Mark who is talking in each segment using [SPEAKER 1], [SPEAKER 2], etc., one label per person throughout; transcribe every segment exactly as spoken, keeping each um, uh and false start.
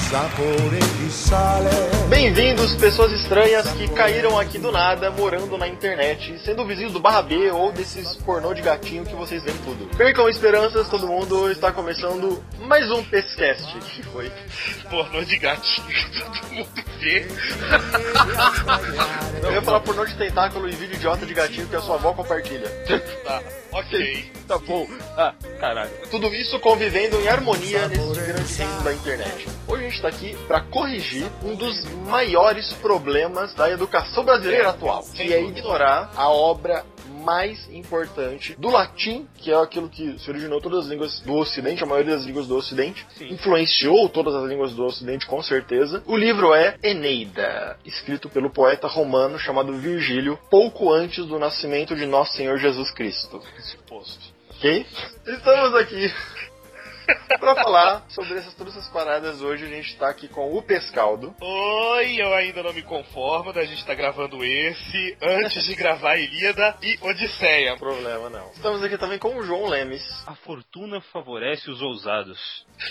[SPEAKER 1] Bem-vindos, pessoas estranhas que caíram aqui do nada, morando na internet, sendo vizinhos do Barra B ou desses pornô de gatinho que vocês veem tudo. Percam esperanças, todo mundo, está começando mais um Pescast. Que foi?
[SPEAKER 2] Pornô de gatinho que todo mundo vê.
[SPEAKER 1] Eu ia falar pornô de tentáculo e vídeo idiota de gatinho que a sua avó compartilha.
[SPEAKER 2] Tá, ok.
[SPEAKER 1] Tá bom.
[SPEAKER 2] Ah, caralho.
[SPEAKER 1] Tudo isso convivendo em harmonia nesse grande reino da internet. Hoje a gente tá aqui para corrigir um dos maiores problemas da educação brasileira atual, que é ignorar a obra mais importante do latim, que é aquilo que se originou todas as línguas do Ocidente, a maioria das línguas do Ocidente, Sim. influenciou todas as línguas do Ocidente com certeza. O livro é Eneida, escrito pelo poeta romano chamado Virgílio, pouco antes do nascimento de Nosso Senhor Jesus Cristo.
[SPEAKER 2] Suposto.
[SPEAKER 1] Ok? Estamos aqui pra falar sobre essas, todas essas paradas. Hoje a gente tá aqui com o Pescaldo.
[SPEAKER 2] Oi, eu ainda não me conformo da gente tá gravando esse antes de gravar Ilíada e Odisseia.
[SPEAKER 1] Não problema não. Estamos aqui também com o João Lemes.
[SPEAKER 3] A fortuna favorece os ousados.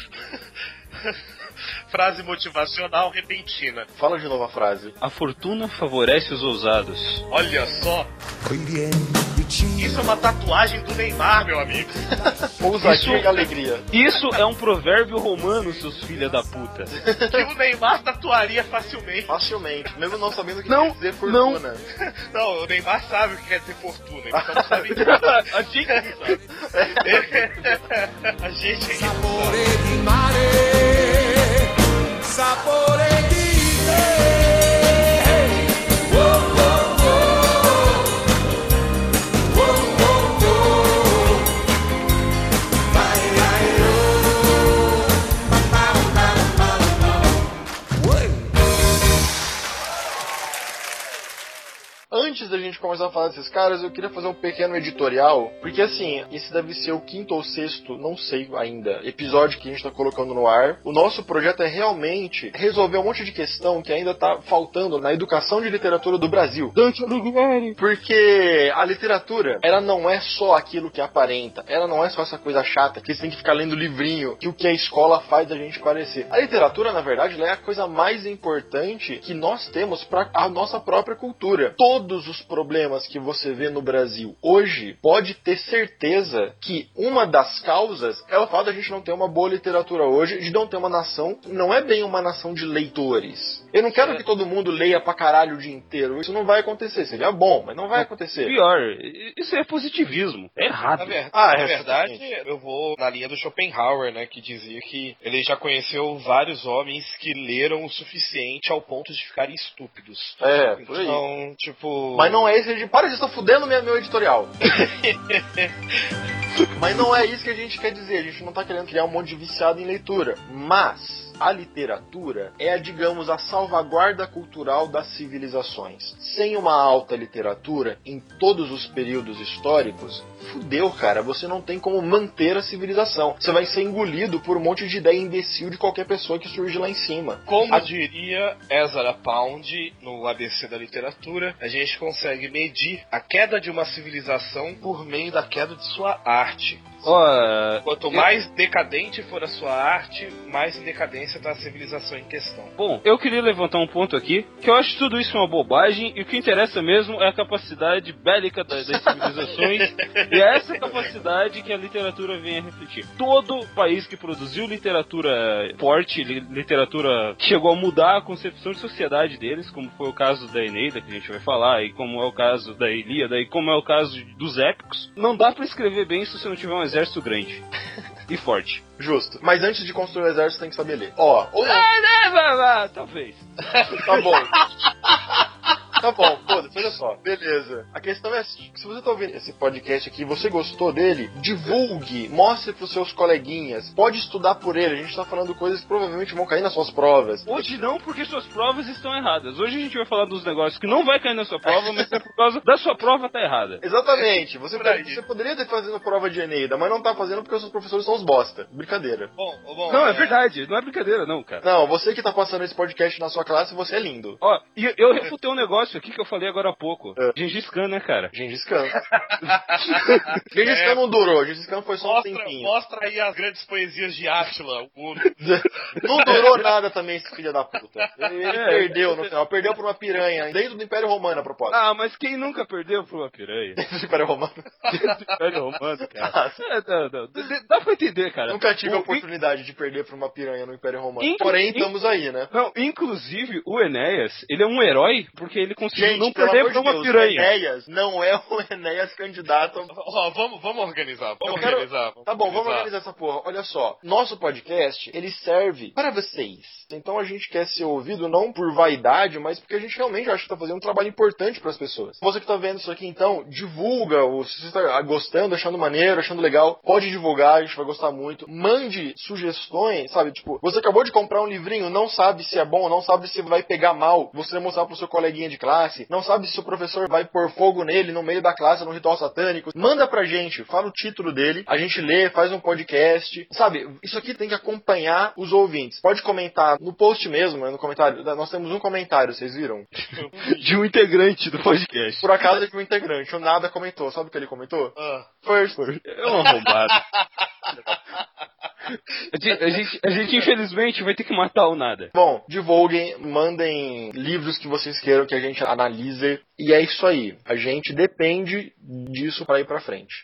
[SPEAKER 2] Frase motivacional repentina.
[SPEAKER 1] Fala de novo a frase.
[SPEAKER 3] A fortuna favorece os ousados.
[SPEAKER 2] Olha só. Isso é uma tatuagem do Neymar, meu amigo.
[SPEAKER 1] Ousadia e alegria.
[SPEAKER 3] Isso é um provérbio romano, seus filha da puta.
[SPEAKER 2] Que o Neymar tatuaria facilmente.
[SPEAKER 1] Facilmente, mesmo não sabendo o que
[SPEAKER 3] não,
[SPEAKER 1] quer dizer fortuna.
[SPEAKER 3] Não.
[SPEAKER 2] não, o Neymar sabe o que quer dizer fortuna. Ele só não sabe.
[SPEAKER 3] A gente não sabe.
[SPEAKER 2] A gente é que
[SPEAKER 4] Sapore di mare, sapore di te. Oh, oh, oh. Oh, oh, oh. Vai, vai, oh. Ba, ba, ba, ba, ba. Oi.
[SPEAKER 1] Antes da gente começar a falar desses caras, eu queria fazer um pequeno editorial, porque assim, esse deve ser o quinto ou sexto, não sei ainda, episódio que a gente tá colocando no ar. O nosso projeto é realmente resolver um monte de questão que ainda tá faltando na educação de literatura do Brasil. Dante Alighieri! Porque a literatura, ela não é só aquilo que aparenta, ela não é só essa coisa chata, que você tem que ficar lendo livrinho, que o que a escola faz a gente parecer. A literatura, na verdade, ela é a coisa mais importante que nós temos para a nossa própria cultura. Todos os problemas que você vê no Brasil hoje, pode ter certeza que uma das causas é o fato de a gente não ter uma boa literatura hoje, de não ter uma nação, não é bem uma nação de leitores. Eu não quero que todo mundo leia pra caralho o dia inteiro, isso não vai acontecer, seria bom, mas não vai acontecer.
[SPEAKER 3] Pior, isso é positivismo, é errado.
[SPEAKER 2] Na, ver...
[SPEAKER 1] ah,
[SPEAKER 2] na
[SPEAKER 1] é,
[SPEAKER 2] verdade,
[SPEAKER 1] exatamente.
[SPEAKER 2] Eu vou na linha do Schopenhauer, né, que dizia que ele já conheceu vários homens que leram o suficiente ao ponto de ficarem estúpidos.
[SPEAKER 1] É, por aí.
[SPEAKER 2] Então, tipo...
[SPEAKER 1] Mas não é isso que a gente... Para de estar fudendo meu, meu editorial. Mas não é isso que a gente quer dizer. A gente não tá querendo criar um monte de viciado em leitura. Mas a literatura é, digamos, a salvaguarda cultural das civilizações. Sem uma alta literatura, em todos os períodos históricos, fudeu, cara. Você não tem como manter a civilização. Você vai ser engolido por um monte de ideia imbecil de qualquer pessoa que surge lá em cima.
[SPEAKER 2] Como
[SPEAKER 1] a...
[SPEAKER 2] diria Ezra Pound no A B C da literatura, a gente consegue medir a queda de uma civilização por meio da queda de sua arte.
[SPEAKER 3] Oh,
[SPEAKER 2] Quanto mais decadente for a sua arte, mais em decadência está a civilização em questão.
[SPEAKER 3] Bom, eu queria levantar um ponto aqui, que eu acho tudo isso uma bobagem, e o que interessa mesmo é a capacidade bélica das, das civilizações, e é essa capacidade que a literatura vem a refletir. Todo país que produziu literatura forte, literatura que chegou a mudar a concepção de sociedade deles, como foi o caso da Eneida, que a gente vai falar, e como é o caso da Ilíada, e como é o caso dos épicos, não dá pra escrever bem se você não tiver um exército grande e forte.
[SPEAKER 1] Justo. Mas antes de construir o exército, tem que saber ler. Ó, ou não.
[SPEAKER 3] Ah, né, vai, vai, talvez.
[SPEAKER 1] Tá bom. Tá bom, foda-se, olha só. Beleza. A questão é, se você tá ouvindo esse podcast aqui e você gostou dele, divulgue, mostre pros seus coleguinhas, pode estudar por ele. A gente tá falando coisas que provavelmente vão cair nas suas provas.
[SPEAKER 3] Hoje não, porque suas provas estão erradas. Hoje a gente vai falar dos negócios que não vai cair na sua prova, mas é por causa da sua prova tá errada.
[SPEAKER 1] Exatamente. Você, você poderia estar fazendo prova de Eneida, mas não tá fazendo porque os seus professores são os bosta. Brincadeira.
[SPEAKER 2] Bom, bom,
[SPEAKER 3] não, é...
[SPEAKER 2] é
[SPEAKER 3] verdade. Não é brincadeira não, cara.
[SPEAKER 1] Não, você que tá passando esse podcast na sua classe, você é lindo.
[SPEAKER 3] Ó, e eu refutei um negócio negócio aqui que eu falei agora há pouco.
[SPEAKER 1] É.
[SPEAKER 3] Gengis Khan, né, cara?
[SPEAKER 1] Gengis Khan. Gengis Khan não durou, Gengis Khan foi só um
[SPEAKER 2] Mostra,
[SPEAKER 1] tempinho.
[SPEAKER 2] mostra aí as grandes poesias de Átila, o Uno.
[SPEAKER 1] Não durou nada também esse filho da puta. Ele, ele
[SPEAKER 3] É.
[SPEAKER 1] perdeu no final, perdeu pra uma piranha, dentro do Império Romano, a propósito.
[SPEAKER 3] Ah, mas quem nunca perdeu por uma piranha?
[SPEAKER 1] Dentro do Império Romano.
[SPEAKER 3] Do Império Romano, cara. É, não, não, dá- dá pra entender, cara.
[SPEAKER 1] Nunca tive a
[SPEAKER 3] O-
[SPEAKER 1] oportunidade de perder pra uma piranha no Império Romano.
[SPEAKER 3] Inclu-
[SPEAKER 1] Porém,
[SPEAKER 3] in-
[SPEAKER 1] estamos aí, né?
[SPEAKER 3] Não, inclusive, o Enéas, ele é um herói porque ele conseguiu
[SPEAKER 1] Gente,
[SPEAKER 3] não
[SPEAKER 1] pelo
[SPEAKER 3] perder
[SPEAKER 1] amor
[SPEAKER 3] pra
[SPEAKER 1] de
[SPEAKER 3] uma
[SPEAKER 1] Deus,
[SPEAKER 3] piranha.
[SPEAKER 1] o Enéas não é o Enéas candidato.
[SPEAKER 2] Ó, vamos, vamos organizar, vamos
[SPEAKER 1] Eu quero-
[SPEAKER 2] organizar.
[SPEAKER 1] Tá bom, vamos organizar essa porra. Olha só, nosso podcast, ele serve para vocês. Então a gente quer ser ouvido não por vaidade, mas porque a gente realmente acha que tá fazendo um trabalho importante pras pessoas. Você que tá vendo isso aqui, então, divulga. Ou se você tá gostando, achando maneiro, achando legal, pode divulgar, a gente vai gostar muito. Mande sugestões, sabe? Tipo, você acabou de comprar um livrinho, não sabe se é bom, não sabe se vai pegar mal, você mostrar pro seu coleguinha de classe, não sabe se o professor vai pôr fogo nele no meio da classe, num ritual satânico. Manda pra gente, fala o título dele, a gente lê, faz um podcast, sabe? Isso aqui tem que acompanhar os ouvintes. Pode comentar no post mesmo, né, no comentário. Nós temos um comentário, vocês viram?
[SPEAKER 3] De um integrante do podcast.
[SPEAKER 1] Por acaso é que um integrante, o Nada comentou. Sabe o que ele comentou?
[SPEAKER 2] Ah.
[SPEAKER 1] First.
[SPEAKER 3] É um arrombado. A gente, a, gente, a gente, infelizmente, vai ter que matar o Nada.
[SPEAKER 1] Bom, divulguem, mandem livros que vocês queiram que a gente analise. E é isso aí. A gente depende disso para ir pra frente.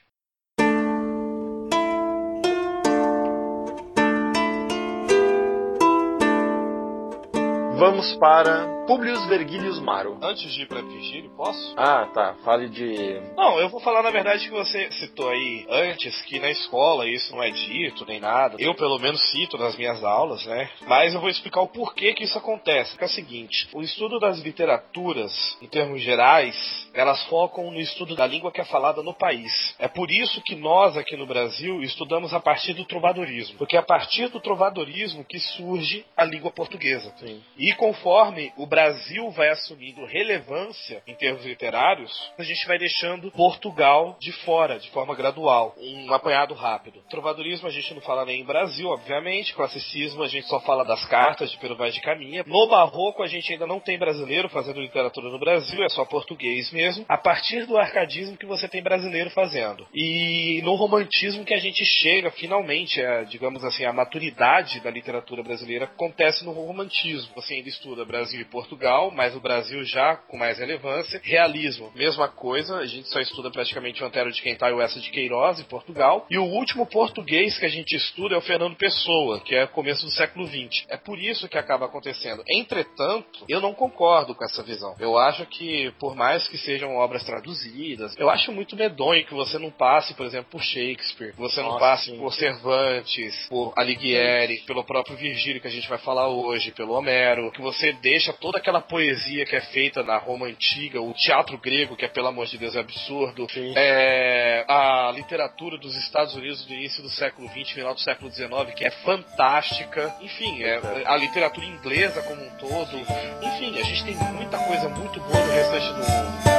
[SPEAKER 1] Vamos para Publius Vergilius Maro.
[SPEAKER 2] Antes de ir pra Virgílio, posso?
[SPEAKER 1] Ah, tá. Fale de...
[SPEAKER 2] Não, eu vou falar na verdade que você citou aí antes que na escola isso não é dito nem nada. Eu pelo menos cito nas minhas aulas, né? Mas eu vou explicar o porquê que isso acontece. Que é o seguinte, o estudo das literaturas, em termos gerais, elas focam no estudo da língua que é falada no país. É por isso que nós aqui no Brasil estudamos a partir do trovadorismo. Porque é a partir do trovadorismo que surge a língua portuguesa.
[SPEAKER 1] Sim.
[SPEAKER 2] E conforme o Brasil vai assumindo relevância em termos literários, a gente vai deixando Portugal de fora, de forma gradual, um apanhado rápido. Trovadorismo a gente não fala nem em Brasil, obviamente. Classicismo a gente só fala das cartas de Pero Vaz de Caminha. No Barroco a gente ainda não tem brasileiro fazendo literatura no Brasil, é só português mesmo. A partir do arcadismo que você tem brasileiro fazendo. E no romantismo que a gente chega finalmente, a, digamos assim, a maturidade da literatura brasileira acontece no romantismo. Você ainda estuda Brasil e Portugal, mas o Brasil já com mais relevância. Realismo, mesma coisa, a gente só estuda praticamente o Antero de Quental e o Eça de Queiroz em Portugal. E o último português que a gente estuda é o Fernando Pessoa, que é começo do século vinte. É por isso que acaba acontecendo. Entretanto, eu não concordo com essa visão. Eu acho que, por mais que sejam obras traduzidas, eu acho muito medonho que você não passe, por exemplo, por Shakespeare, que você não
[SPEAKER 1] Nossa,
[SPEAKER 2] passe
[SPEAKER 1] sim.
[SPEAKER 2] por Cervantes, por Alighieri, pelo próprio Virgílio que a gente vai falar hoje, pelo Homero, que você deixa toda aquela poesia que é feita na Roma Antiga, o teatro grego, que é, pelo amor de Deus, é absurdo, é, a literatura dos Estados Unidos do início do século vinte, final do século dezenove, que é fantástica, enfim, é, a literatura inglesa como um todo, enfim, a gente tem muita coisa muito boa no restante do mundo.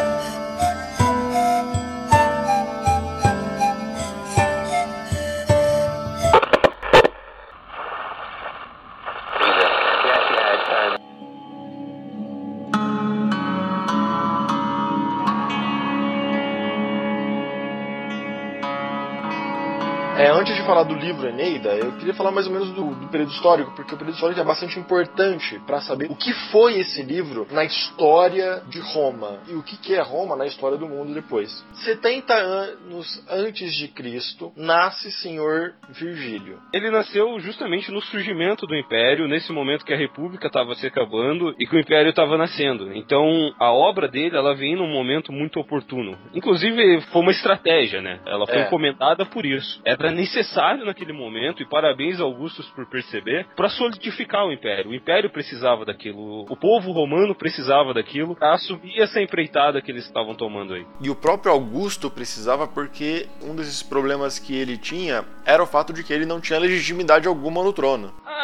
[SPEAKER 1] É, antes de falar do livro Eneida, eu queria falar mais ou menos do, do período histórico, porque o período histórico é bastante importante para saber o que foi esse livro na história de Roma e o que, que é Roma na história do mundo depois. setenta anos antes de Cristo, nasce Senhor Virgílio.
[SPEAKER 3] Ele nasceu justamente no surgimento do Império, nesse momento que a República estava se acabando e que o Império estava nascendo. Então, a obra dele, ela vem num momento muito oportuno. Inclusive, foi uma estratégia, né? Ela foi
[SPEAKER 1] É.
[SPEAKER 3] encomendada por isso. Era necessário naquele momento, e parabéns a Augustus por perceber, para solidificar o Império. O Império precisava daquilo, o povo romano precisava daquilo para assumir essa empreitada que eles estavam tomando aí.
[SPEAKER 1] E o próprio Augusto precisava porque um desses problemas que ele tinha era o fato de que ele não tinha legitimidade alguma no trono.
[SPEAKER 3] Ah,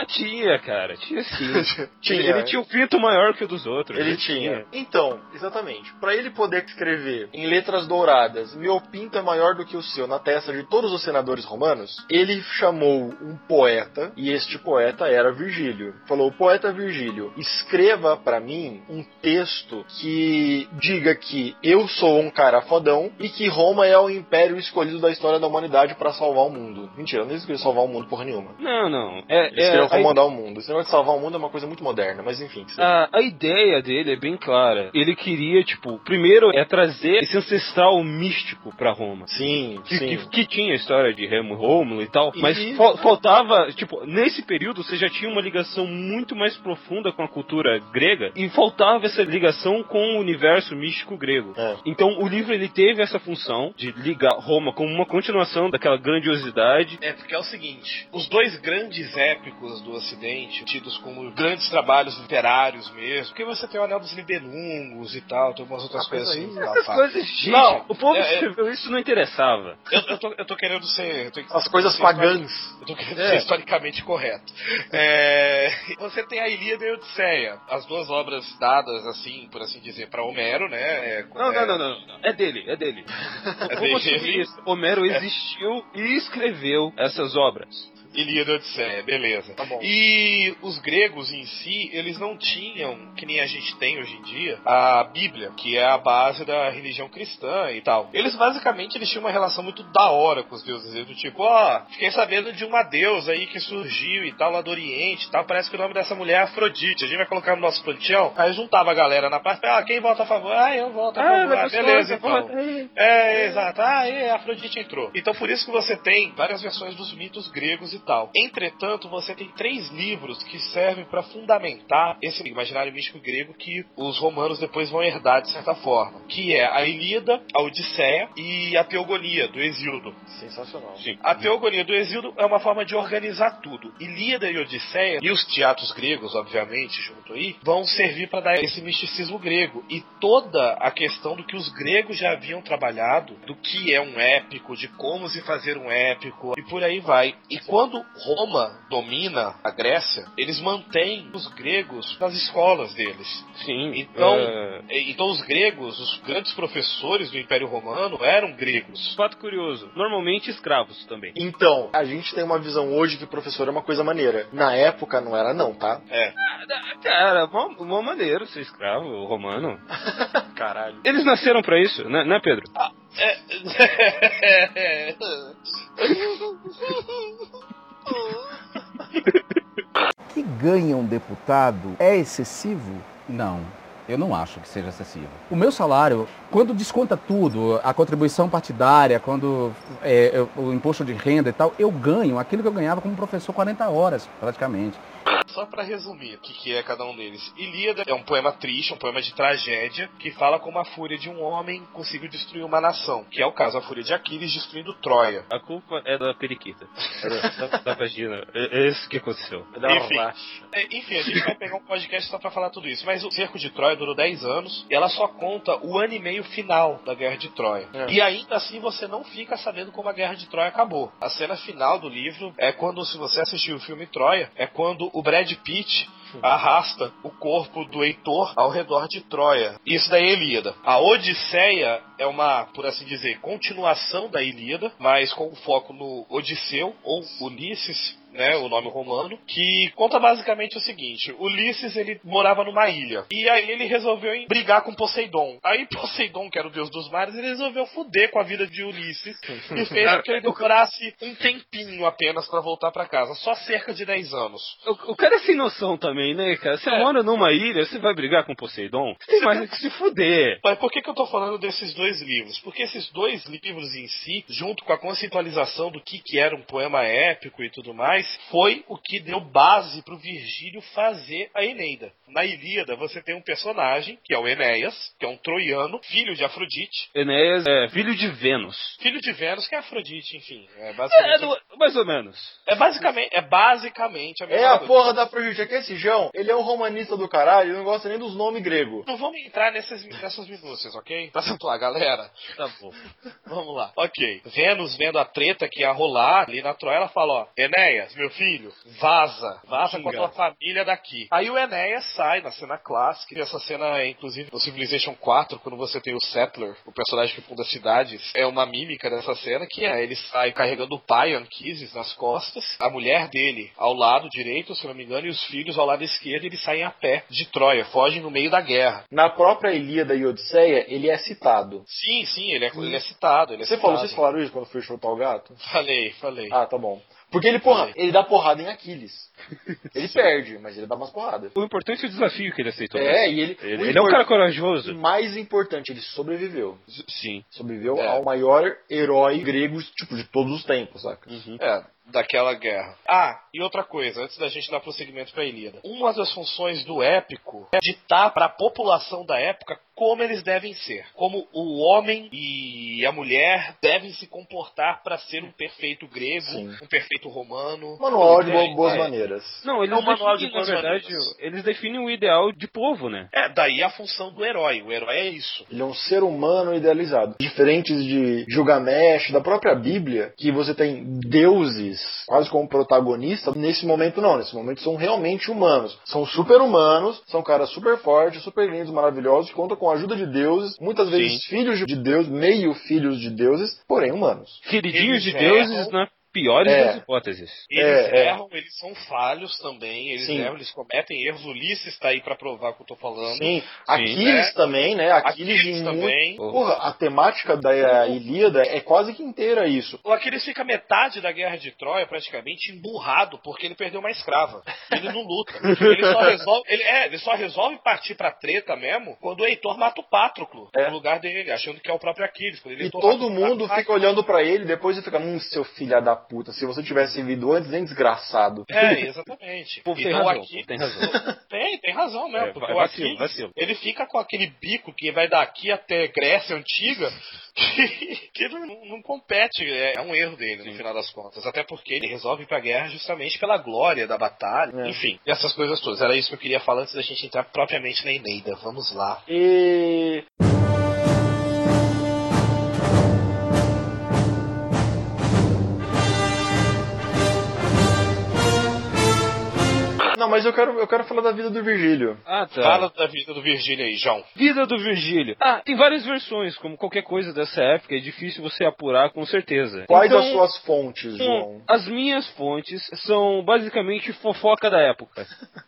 [SPEAKER 3] Tinha, cara, tinha sim.
[SPEAKER 1] Tinha.
[SPEAKER 3] Ele tinha um pinto maior que o dos outros.
[SPEAKER 1] Ele tinha. Então, exatamente. Pra ele poder escrever em letras douradas, meu pinto é maior do que o seu, na testa de todos os senadores romanos, ele chamou um poeta, e este poeta era Virgílio. Falou, poeta Virgílio, escreva pra mim um texto que diga que eu sou um cara fodão e que Roma é o império escolhido da história da humanidade pra salvar o mundo. Mentira, não escreveu salvar o mundo porra nenhuma.
[SPEAKER 3] Não, não. É,
[SPEAKER 1] Ele escreveu
[SPEAKER 3] é,
[SPEAKER 1] comandar o mundo. Esse negócio de salvar o mundo é uma coisa muito moderna, mas enfim.
[SPEAKER 3] A, a ideia dele é bem clara. Ele queria, tipo, primeiro é trazer esse ancestral místico pra Roma.
[SPEAKER 1] Sim,
[SPEAKER 3] que,
[SPEAKER 1] sim.
[SPEAKER 3] Que, que tinha a história de Remo e Rômulo e tal,
[SPEAKER 1] E-
[SPEAKER 3] mas fal- faltava, tipo, nesse período você já tinha uma ligação muito mais profunda com a cultura grega e faltava essa ligação com o universo místico grego.
[SPEAKER 1] É.
[SPEAKER 3] Então o livro ele teve essa função de ligar Roma como uma continuação daquela grandiosidade.
[SPEAKER 2] É, porque é o seguinte, os dois grandes épicos do Ocidente, tidos como grandes trabalhos literários mesmo, porque você tem o Anel dos Nibelungos e tal, tem umas outras
[SPEAKER 1] Ah,
[SPEAKER 2] coisas
[SPEAKER 1] mas
[SPEAKER 2] assim.
[SPEAKER 1] aí-
[SPEAKER 2] Tal,
[SPEAKER 3] Essas
[SPEAKER 2] pá.
[SPEAKER 3] coisas, gente,
[SPEAKER 2] Não,
[SPEAKER 3] o povo
[SPEAKER 2] é, é-
[SPEAKER 3] escreveu isso, não interessava.
[SPEAKER 2] Eu, eu, tô, eu tô querendo ser... Eu tô,
[SPEAKER 1] As coisas
[SPEAKER 2] ser
[SPEAKER 1] pagãs.
[SPEAKER 2] Eu tô querendo
[SPEAKER 1] É.
[SPEAKER 2] ser historicamente correto. É, você tem a Ilíada e a Odisseia, as duas obras dadas, assim, por assim dizer, pra Homero, né? É,
[SPEAKER 3] Não,
[SPEAKER 2] é,
[SPEAKER 3] não, não, não, não. É dele, é dele.
[SPEAKER 2] É
[SPEAKER 3] Vamos assumir
[SPEAKER 2] dele?
[SPEAKER 3] isso. Homero existiu e escreveu essas obras.
[SPEAKER 2] Ilíada e Odisseia, beleza.
[SPEAKER 1] Tá bom.
[SPEAKER 2] E os gregos em si, eles não tinham, que nem a gente tem hoje em dia, a Bíblia, que é a base da religião cristã e tal. Eles basicamente eles tinham uma relação muito da hora com os deuses, do tipo, ó, fiquei sabendo de uma deusa aí que surgiu e tal, lá do Oriente e tal, parece que o nome dessa mulher é Afrodite, a gente vai colocar no nosso panteão. Aí juntava a galera na parte, ah, quem vota a favor? Ah, eu voto a favor. Ah, beleza, então. É, exato. Ah, é, a Afrodite entrou. Então por isso que você tem várias versões dos mitos gregos e tal. Entretanto, você tem três livros que servem para fundamentar esse imaginário místico grego que os romanos depois vão herdar de certa forma, que é a Ilíada, a Odisseia e a Teogonia do Exíodo.
[SPEAKER 1] Sensacional.
[SPEAKER 3] Sim.
[SPEAKER 2] A Teogonia do Exíodo é uma forma de organizar tudo. Ilíada e Odisseia, e os teatros gregos, obviamente, junto aí, vão servir para dar esse misticismo grego. E toda a questão do que os gregos já haviam trabalhado, do que é um épico, de como se fazer um épico, e por aí vai. E quando Roma domina a Grécia, eles mantêm os gregos nas escolas deles.
[SPEAKER 3] Sim.
[SPEAKER 2] Então,
[SPEAKER 3] é,
[SPEAKER 2] então os gregos, os grandes professores do Império Romano eram gregos.
[SPEAKER 3] fato curioso. Normalmente escravos também.
[SPEAKER 1] Então, a gente tem uma visão hoje que professor é uma coisa maneira. Na época não era não, tá?
[SPEAKER 2] É.
[SPEAKER 3] Cara, mó, mó maneiro ser escravo romano.
[SPEAKER 1] Caralho.
[SPEAKER 3] Eles nasceram pra isso, né, né Pedro?
[SPEAKER 2] É.
[SPEAKER 5] Que ganha um deputado é excessivo? Não, eu não acho que seja excessivo. O meu salário, quando desconta tudo, a contribuição partidária, quando é, eu- o imposto de renda e tal, eu ganho aquilo que eu ganhava como professor quarenta horas, praticamente.
[SPEAKER 2] Só pra resumir o que, que é cada um deles. Ilíada é um poema triste, um poema de tragédia, que fala como a fúria de um homem conseguiu destruir uma nação, que é o caso, a fúria de Aquiles destruindo Troia.
[SPEAKER 3] A culpa é da periquita. É da, da vagina. É, é isso que aconteceu.
[SPEAKER 2] Enfim, é, enfim, a gente vai pegar um podcast só pra falar tudo isso. Mas o cerco de Troia durou dez anos e ela só conta o ano e meio final da Guerra de Troia.
[SPEAKER 1] É.
[SPEAKER 2] E ainda assim você não fica sabendo como a Guerra de Troia acabou. A cena final do livro é quando, se você assistiu o filme Troia, é quando o Brad Pitt arrasta o corpo do Heitor ao redor de Troia. Isso daí é Ilíada. A Odisseia é uma, por assim dizer, continuação da Ilíada, mas com foco no Odisseu, ou Ulisses, né, o nome romano, que conta basicamente o seguinte: Ulisses, ele morava numa ilha, e aí ele resolveu ir brigar com Poseidon. Aí Poseidon, que era o deus dos mares, ele resolveu foder com a vida de Ulisses e fez com que ele demorasse um tempinho apenas pra voltar pra casa, só cerca de dez anos.
[SPEAKER 3] O, o cara é sem noção também, né, cara? Você
[SPEAKER 2] É.
[SPEAKER 3] mora numa ilha, você vai brigar com Poseidon? Você tem mais que se fuder.
[SPEAKER 2] Mas por que, que eu tô falando desses dois livros? Porque esses dois livros em si, junto com a conceitualização do que, que era um poema épico e tudo mais, foi o que deu base pro Virgílio fazer a Eneida. Na Ilíada, você tem um personagem, que é o Enéas, que é um troiano, filho de Afrodite,
[SPEAKER 3] Enéas é filho de Vênus.
[SPEAKER 2] filho de Vênus, que é Afrodite, enfim. É
[SPEAKER 3] É,
[SPEAKER 2] basicamente,
[SPEAKER 3] do- mais ou menos.
[SPEAKER 2] é basicamente, é basicamente a
[SPEAKER 1] É
[SPEAKER 2] mesma
[SPEAKER 1] a
[SPEAKER 2] coisa.
[SPEAKER 1] porra da Afrodite. É que esse João, ele é um romanista do caralho e não gosta nem dos nomes gregos.
[SPEAKER 2] Não vamos entrar nessas, nessas minúcias, ok? Pra situar, galera.
[SPEAKER 3] Tá bom.
[SPEAKER 2] Vamos lá. Ok. Vênus vendo a treta que ia rolar ali na Troia, ela fala, ó, Enéas, Enéas, meu filho, vaza. Vaza com a tua
[SPEAKER 3] Xingado.
[SPEAKER 2] família daqui. Aí o Enéas sai na cena clássica. E essa cena é, inclusive, no Civilization quatro, quando você tem o Settler, o personagem que funda cidades, é uma mímica dessa cena, que é, ele sai carregando o pai, Anquises, nas costas, a mulher dele ao lado direito, se não me engano, e os filhos ao lado esquerdo, e eles saem a pé de Troia, fogem no meio da guerra.
[SPEAKER 1] Na própria Ilíada e Odisseia, ele é citado.
[SPEAKER 2] Sim, sim, ele é, ele é citado. Ele é
[SPEAKER 1] Você
[SPEAKER 2] citado.
[SPEAKER 1] falou, vocês falaram isso quando foi chutar o gato?
[SPEAKER 2] Falei, falei.
[SPEAKER 1] Ah, tá bom. Porque ele, porra,
[SPEAKER 2] Falei.
[SPEAKER 1] ele dá porrada em Aquiles. Ele perde, mas ele dá umas porradas.
[SPEAKER 3] O importante é o desafio que ele aceitou.
[SPEAKER 1] É, e ele...
[SPEAKER 3] Ele,
[SPEAKER 1] o
[SPEAKER 3] ele é um
[SPEAKER 1] impor-
[SPEAKER 3] cara
[SPEAKER 1] O
[SPEAKER 3] corajoso.
[SPEAKER 1] mais importante, ele sobreviveu.
[SPEAKER 3] Sim.
[SPEAKER 1] Sobreviveu
[SPEAKER 2] É.
[SPEAKER 1] ao maior herói grego, tipo, de todos os tempos, saca?
[SPEAKER 2] É, daquela guerra. Ah, e outra coisa, antes da gente dar prosseguimento pra Ilíada. Uma das funções do épico é ditar pra população da época como eles devem ser. Como o homem e a mulher devem se comportar pra ser um perfeito grego,
[SPEAKER 1] Sim.
[SPEAKER 2] um perfeito romano.
[SPEAKER 1] Manual de
[SPEAKER 2] É,
[SPEAKER 1] bo- boas
[SPEAKER 2] é.
[SPEAKER 1] maneiras.
[SPEAKER 3] Não, eles
[SPEAKER 2] É um manual de
[SPEAKER 3] definem, na
[SPEAKER 2] boas
[SPEAKER 3] verdade,
[SPEAKER 2] maneiras.
[SPEAKER 3] eles definem o ideal de povo, né?
[SPEAKER 2] É, daí a função do herói. O herói é isso.
[SPEAKER 1] Ele é um ser humano idealizado. Diferentes de Gilgamesh, da própria Bíblia, que você tem deuses quase como protagonista, nesse momento não. Nesse momento são realmente humanos. São super humanos, são caras super fortes, super lindos, maravilhosos, que contam com a ajuda de deuses, muitas vezes filhos de Deus, meio filhos de deuses, porém humanos.
[SPEAKER 3] Queridinhos
[SPEAKER 2] Eles
[SPEAKER 3] de
[SPEAKER 2] erram.
[SPEAKER 3] deuses na piores
[SPEAKER 1] É.
[SPEAKER 3] das hipóteses.
[SPEAKER 2] Eles
[SPEAKER 1] É, é.
[SPEAKER 2] erram, eles são falhos também, eles
[SPEAKER 1] Sim.
[SPEAKER 2] erram, eles cometem erros. Ulisses tá aí pra provar o que eu tô falando.
[SPEAKER 1] Sim, Aquiles
[SPEAKER 2] né?
[SPEAKER 1] também, né? Aquiles,
[SPEAKER 2] Aquiles
[SPEAKER 1] em
[SPEAKER 2] também.
[SPEAKER 1] muito... Porra, a temática da Ilíada é quase que inteira isso.
[SPEAKER 2] O Aquiles fica metade da guerra de Troia praticamente emburrado porque ele perdeu uma escrava. Ele não luta. Ele só resolve, ele, é, ele só resolve partir pra treta mesmo quando o Heitor mata o Patroclo
[SPEAKER 1] É.
[SPEAKER 2] no lugar dele, achando que é o próprio Aquiles. Quando ele
[SPEAKER 1] E
[SPEAKER 2] Heitor
[SPEAKER 1] todo
[SPEAKER 2] mata o
[SPEAKER 1] mundo
[SPEAKER 2] Patroclo,
[SPEAKER 1] fica olhando pra ele, depois ele fica, hum, seu filho da puta, se você tivesse vindo antes, nem desgraçado.
[SPEAKER 2] É, exatamente.
[SPEAKER 3] O povo tem
[SPEAKER 2] Então,
[SPEAKER 3] razão,
[SPEAKER 2] Aquiles-
[SPEAKER 3] o povo tem razão.
[SPEAKER 2] Tem, tem razão mesmo.
[SPEAKER 3] É,
[SPEAKER 2] porque o
[SPEAKER 3] vacilo,
[SPEAKER 2] Aquiles,
[SPEAKER 3] vacilo.
[SPEAKER 2] ele fica com aquele bico que vai daqui até Grécia Antiga, que, que não, não compete. É, é um erro dele, no final das contas. Até porque ele resolve ir pra guerra justamente pela glória da batalha.
[SPEAKER 1] É.
[SPEAKER 2] Enfim, essas coisas todas. Era isso que eu queria falar antes da gente entrar propriamente na Eneida. Vamos lá.
[SPEAKER 1] E... Não, mas eu quero, eu quero falar da vida do Virgílio.
[SPEAKER 3] Ah, tá.
[SPEAKER 2] Fala da vida do Virgílio aí, João.
[SPEAKER 3] Vida do Virgílio. Ah, tem várias versões, como qualquer coisa dessa época, é difícil você apurar com certeza.
[SPEAKER 1] Quais
[SPEAKER 3] Então,
[SPEAKER 1] as suas fontes, João?
[SPEAKER 3] Bom, as minhas fontes são basicamente fofoca da época.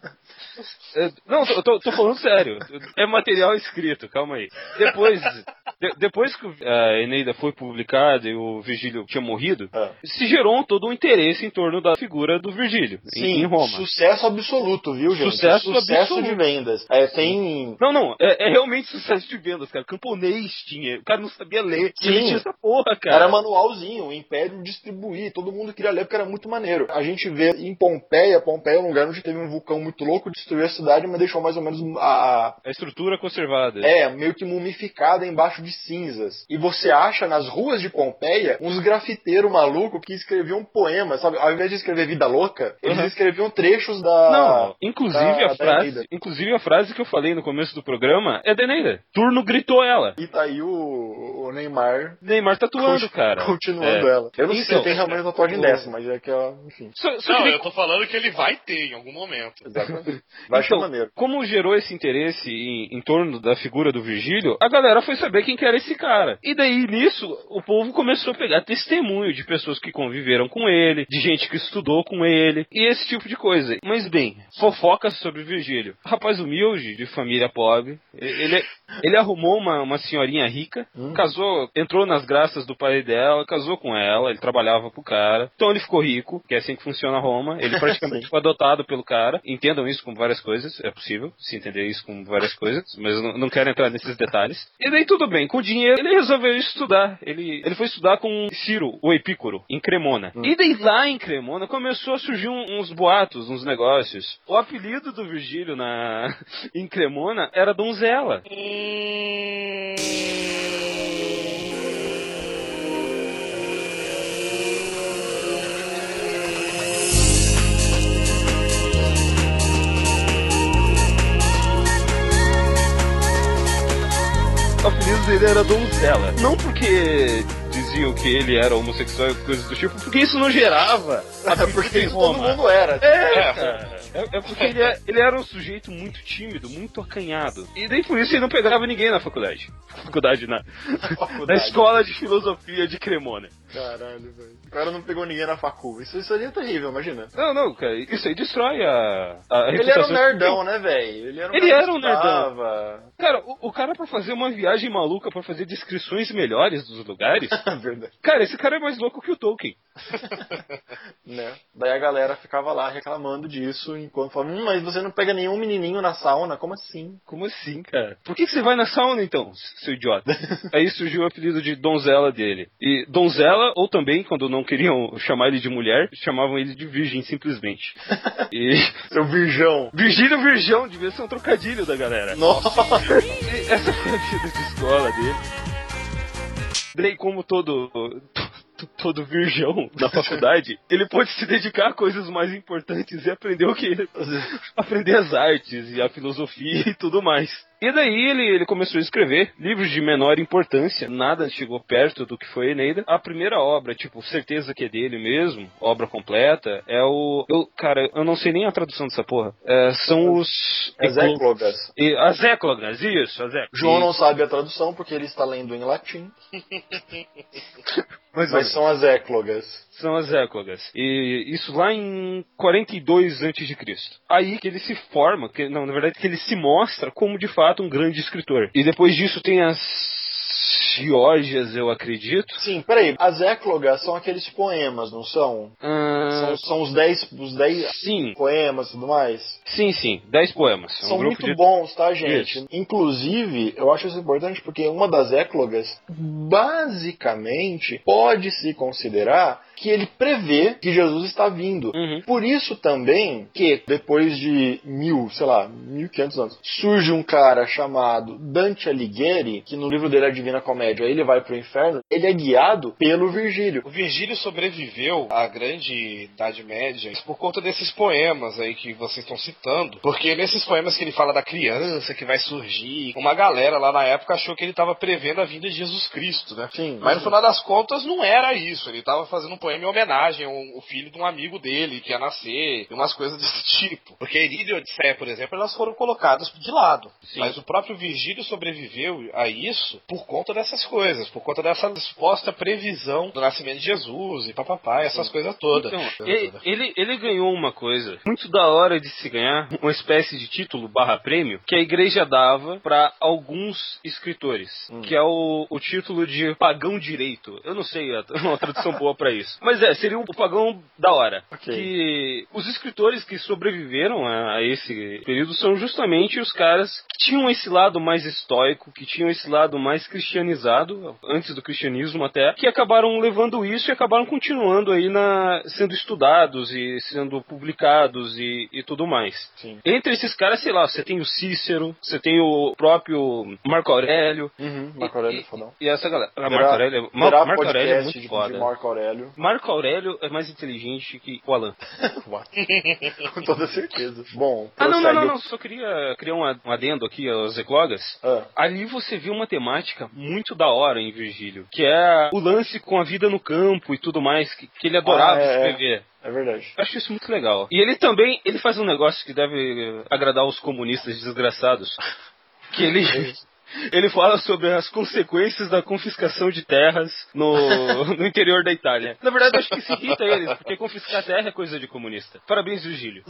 [SPEAKER 3] É, não, eu tô, tô falando sério. É material escrito, calma aí. Depois, de- depois que a Eneida foi publicada e o Virgílio tinha morrido,
[SPEAKER 1] Ah.
[SPEAKER 3] se gerou todo um interesse em torno da figura do Virgílio em,
[SPEAKER 1] Sim,
[SPEAKER 3] em Roma.
[SPEAKER 1] sucesso absoluto, viu, gente?
[SPEAKER 3] Sucesso absoluto.
[SPEAKER 1] de vendas. É, tem...
[SPEAKER 3] Não, não, é, é realmente sucesso de vendas, cara. Camponês tinha, o cara não sabia ler.
[SPEAKER 1] Sim.
[SPEAKER 3] Ele tinha essa porra, cara.
[SPEAKER 1] Era manualzinho, o Império distribuía, todo mundo queria ler porque era muito maneiro. A gente vê em Pompeia, Pompeia é um lugar onde teve um vulcão muito louco, destruiu a cidade, mas deixou mais ou menos a...
[SPEAKER 3] A estrutura conservada.
[SPEAKER 1] É, meio que mumificada embaixo de cinzas. E você acha nas ruas de Pompeia uns grafiteiros malucos que escreviam poemas, sabe? Ao invés de escrever Vida Louca, eles
[SPEAKER 3] Uhum.
[SPEAKER 1] escreviam trechos da...
[SPEAKER 3] Não, inclusive
[SPEAKER 1] da-
[SPEAKER 3] a
[SPEAKER 1] da
[SPEAKER 3] frase,
[SPEAKER 1] Eneida.
[SPEAKER 3] inclusive a frase que eu falei no começo do programa é da Eneida. Turno gritou ela.
[SPEAKER 1] E tá aí o, o Neymar
[SPEAKER 3] Neymar tatuando,
[SPEAKER 1] conti-
[SPEAKER 3] cara.
[SPEAKER 1] continuando
[SPEAKER 3] É.
[SPEAKER 1] ela. Eu não sei se
[SPEAKER 3] Então,
[SPEAKER 1] ele tem realmente tatuagem
[SPEAKER 3] o-
[SPEAKER 1] dessa, mas é que ela, enfim.
[SPEAKER 3] Só, só
[SPEAKER 2] Não,
[SPEAKER 3] que
[SPEAKER 2] eu tô falando que ele vai ter em algum momento.
[SPEAKER 1] Exatamente. Vai achar
[SPEAKER 3] Então,
[SPEAKER 1] maneiro.
[SPEAKER 3] como gerou esse interesse em, em torno da figura do Virgílio, a galera foi saber quem que era esse cara. E daí, nisso, o povo começou a pegar testemunho de pessoas que conviveram com ele, de gente que estudou com ele, e esse tipo de coisa. Mas bem, fofocas sobre Virgílio. Rapaz humilde, de família pobre, ele, ele arrumou uma, uma senhorinha rica,
[SPEAKER 1] Hum.
[SPEAKER 3] casou, entrou nas graças do pai dela, casou com ela, ele trabalhava pro cara. Então ele ficou rico, que é assim que funciona Roma. Ele praticamente
[SPEAKER 1] Sim.
[SPEAKER 3] foi adotado pelo cara. Entendam isso com várias coisas, é possível se entender isso com várias coisas, mas eu não, não quero entrar nesses detalhes. E daí tudo bem, com o dinheiro ele resolveu estudar. Ele, ele foi estudar com Ciro, o Epícoro, em Cremona.
[SPEAKER 1] Hum.
[SPEAKER 3] E daí lá em Cremona começou a surgir um- uns boatos, uns negócios. O apelido do Virgílio na, em Cremona era Donzela. O apelido dele era Donzela. Não porque diziam que ele era homossexual e coisas do tipo, porque isso não gerava.
[SPEAKER 1] Porque isso todo mundo era.
[SPEAKER 3] É, cara. É, é porque ele, é, ele era um sujeito muito tímido, muito acanhado. E daí por isso ele não pegava ninguém na faculdade. Faculdade na, faculdade. Na escola de filosofia de Cremona.
[SPEAKER 1] Caralho, velho. O cara não pegou ninguém na facu. Isso, isso seria terrível, imagina.
[SPEAKER 3] Não, não, cara. Isso aí destrói a, a
[SPEAKER 1] Ele era um nerdão, né, velho? Ele era um,
[SPEAKER 3] ele
[SPEAKER 1] cara
[SPEAKER 3] era um nerdão. Cara, o, o cara pra fazer uma viagem maluca, pra fazer descrições melhores dos lugares...
[SPEAKER 1] Verdade.
[SPEAKER 3] Cara, esse cara é mais louco que o Tolkien.
[SPEAKER 1] Né? Daí a galera ficava lá reclamando disso, enquanto falava, hum, mas você não pega nenhum menininho na sauna? Como assim?
[SPEAKER 3] Como assim, cara? Por que, que você vai na sauna, então, seu idiota? Aí surgiu o apelido de donzela dele. E donzela, ou também, quando não queriam chamar ele de mulher, chamavam ele de virgem, simplesmente. E...
[SPEAKER 1] Seu virgão.
[SPEAKER 3] Virgílio Virgão, devia ser um trocadilho da galera.
[SPEAKER 1] Nossa!
[SPEAKER 3] E essa foi a vida de escola dele. Daí, como todo... todo virgão na faculdade, ele pôde se dedicar a coisas mais importantes e aprender o que? Aprender as artes e a filosofia e tudo mais. E daí ele, ele começou a escrever livros de menor importância, nada chegou perto do que foi Eneida. A primeira obra, tipo, certeza que é dele mesmo, obra completa, é o... Eu, cara, eu não sei nem a tradução dessa porra. É, são os...
[SPEAKER 1] As éclogas.
[SPEAKER 3] E, as éclogas, isso, as éclogas.
[SPEAKER 1] João não sabe a tradução porque ele está lendo em latim. Mas, Mas são as éclogas.
[SPEAKER 3] São as éclogas. E isso lá em quarenta e dois antes de Cristo. Aí que ele se forma, que, não, na verdade que ele se mostra como de fato um grande escritor. E depois disso tem as Geórgias, eu acredito.
[SPEAKER 1] Sim, peraí. As éclogas são aqueles poemas, não são?
[SPEAKER 3] Ah,
[SPEAKER 1] são, são os dez, os dez
[SPEAKER 3] sim.
[SPEAKER 1] poemas e tudo mais?
[SPEAKER 3] Sim, sim. Dez poemas.
[SPEAKER 1] São
[SPEAKER 3] um
[SPEAKER 1] muito
[SPEAKER 3] de...
[SPEAKER 1] bons, tá, gente?
[SPEAKER 3] Isso.
[SPEAKER 1] Inclusive, eu acho isso importante porque uma das éclogas, basicamente, pode-se considerar que ele prevê que Jesus está vindo.
[SPEAKER 3] Uhum.
[SPEAKER 1] Por isso também que, depois de mil, sei lá, mil e quinhentos anos, surge um cara chamado Dante Alighieri, que no livro dele A Divina Comédia, ele vai pro inferno, ele é guiado pelo Virgílio.
[SPEAKER 2] O Virgílio sobreviveu à grande Idade Média por conta desses poemas aí que vocês estão citando, porque nesses poemas que ele fala da criança que vai surgir, uma galera lá na época achou que ele estava prevendo a vinda de Jesus Cristo, né?
[SPEAKER 1] Sim.
[SPEAKER 2] Mas no final das contas não era isso, ele estava fazendo um poema em homenagem ao filho de um amigo dele que ia nascer, e umas coisas desse tipo. Porque a Ilíada e a Odisseia, por exemplo, elas foram colocadas de lado. Sim. Mas o próprio Virgílio sobreviveu a isso por conta dessas coisas, por conta dessa suposta previsão do nascimento de Jesus e papapá, essas Sim. coisas todas.
[SPEAKER 3] Então, ele, ele, ele ganhou uma coisa muito da hora de se ganhar, uma espécie de título barra prêmio, que a igreja dava para alguns escritores, hum. que é o, o título de pagão direito. Eu não sei uma tradução boa para isso. Mas é, seria um pagão da hora. Okay. Que os escritores que sobreviveram a, a esse período são justamente os caras que tinham esse lado mais estoico, que tinham esse lado mais cristianizado, antes do cristianismo até, que acabaram levando isso e acabaram continuando aí na, sendo estudados e sendo publicados e, e tudo mais.
[SPEAKER 1] Sim.
[SPEAKER 3] Entre esses caras, sei lá, você tem o Cícero, você tem o próprio Marco Aurélio.
[SPEAKER 1] Uhum, Marco Aurélio é fodão.
[SPEAKER 3] E essa galera.
[SPEAKER 1] Verá,
[SPEAKER 3] Marco Aurélio, Mar, Marco Aurélio é muito
[SPEAKER 1] de,
[SPEAKER 3] foda.
[SPEAKER 1] De Marco Aurélio.
[SPEAKER 3] Marco Aurélio é mais inteligente que o Alan.
[SPEAKER 1] Com toda certeza. Bom,
[SPEAKER 3] ah, não, não, não, não, só queria criar um adendo aqui aos eclogas.
[SPEAKER 1] Ah.
[SPEAKER 3] Ali você viu uma temática muito da hora em Virgílio, que é o lance com a vida no campo e tudo mais, que, que ele adorava
[SPEAKER 1] ah, é,
[SPEAKER 3] escrever.
[SPEAKER 1] É verdade.
[SPEAKER 3] Acho isso muito legal. E ele também, ele faz um negócio que deve agradar os comunistas desgraçados, que ele... Ele fala sobre as consequências da confiscação de terras no, no interior da Itália. Na verdade, acho que isso irrita eles, porque confiscar terra é coisa de comunista. Parabéns, Virgílio.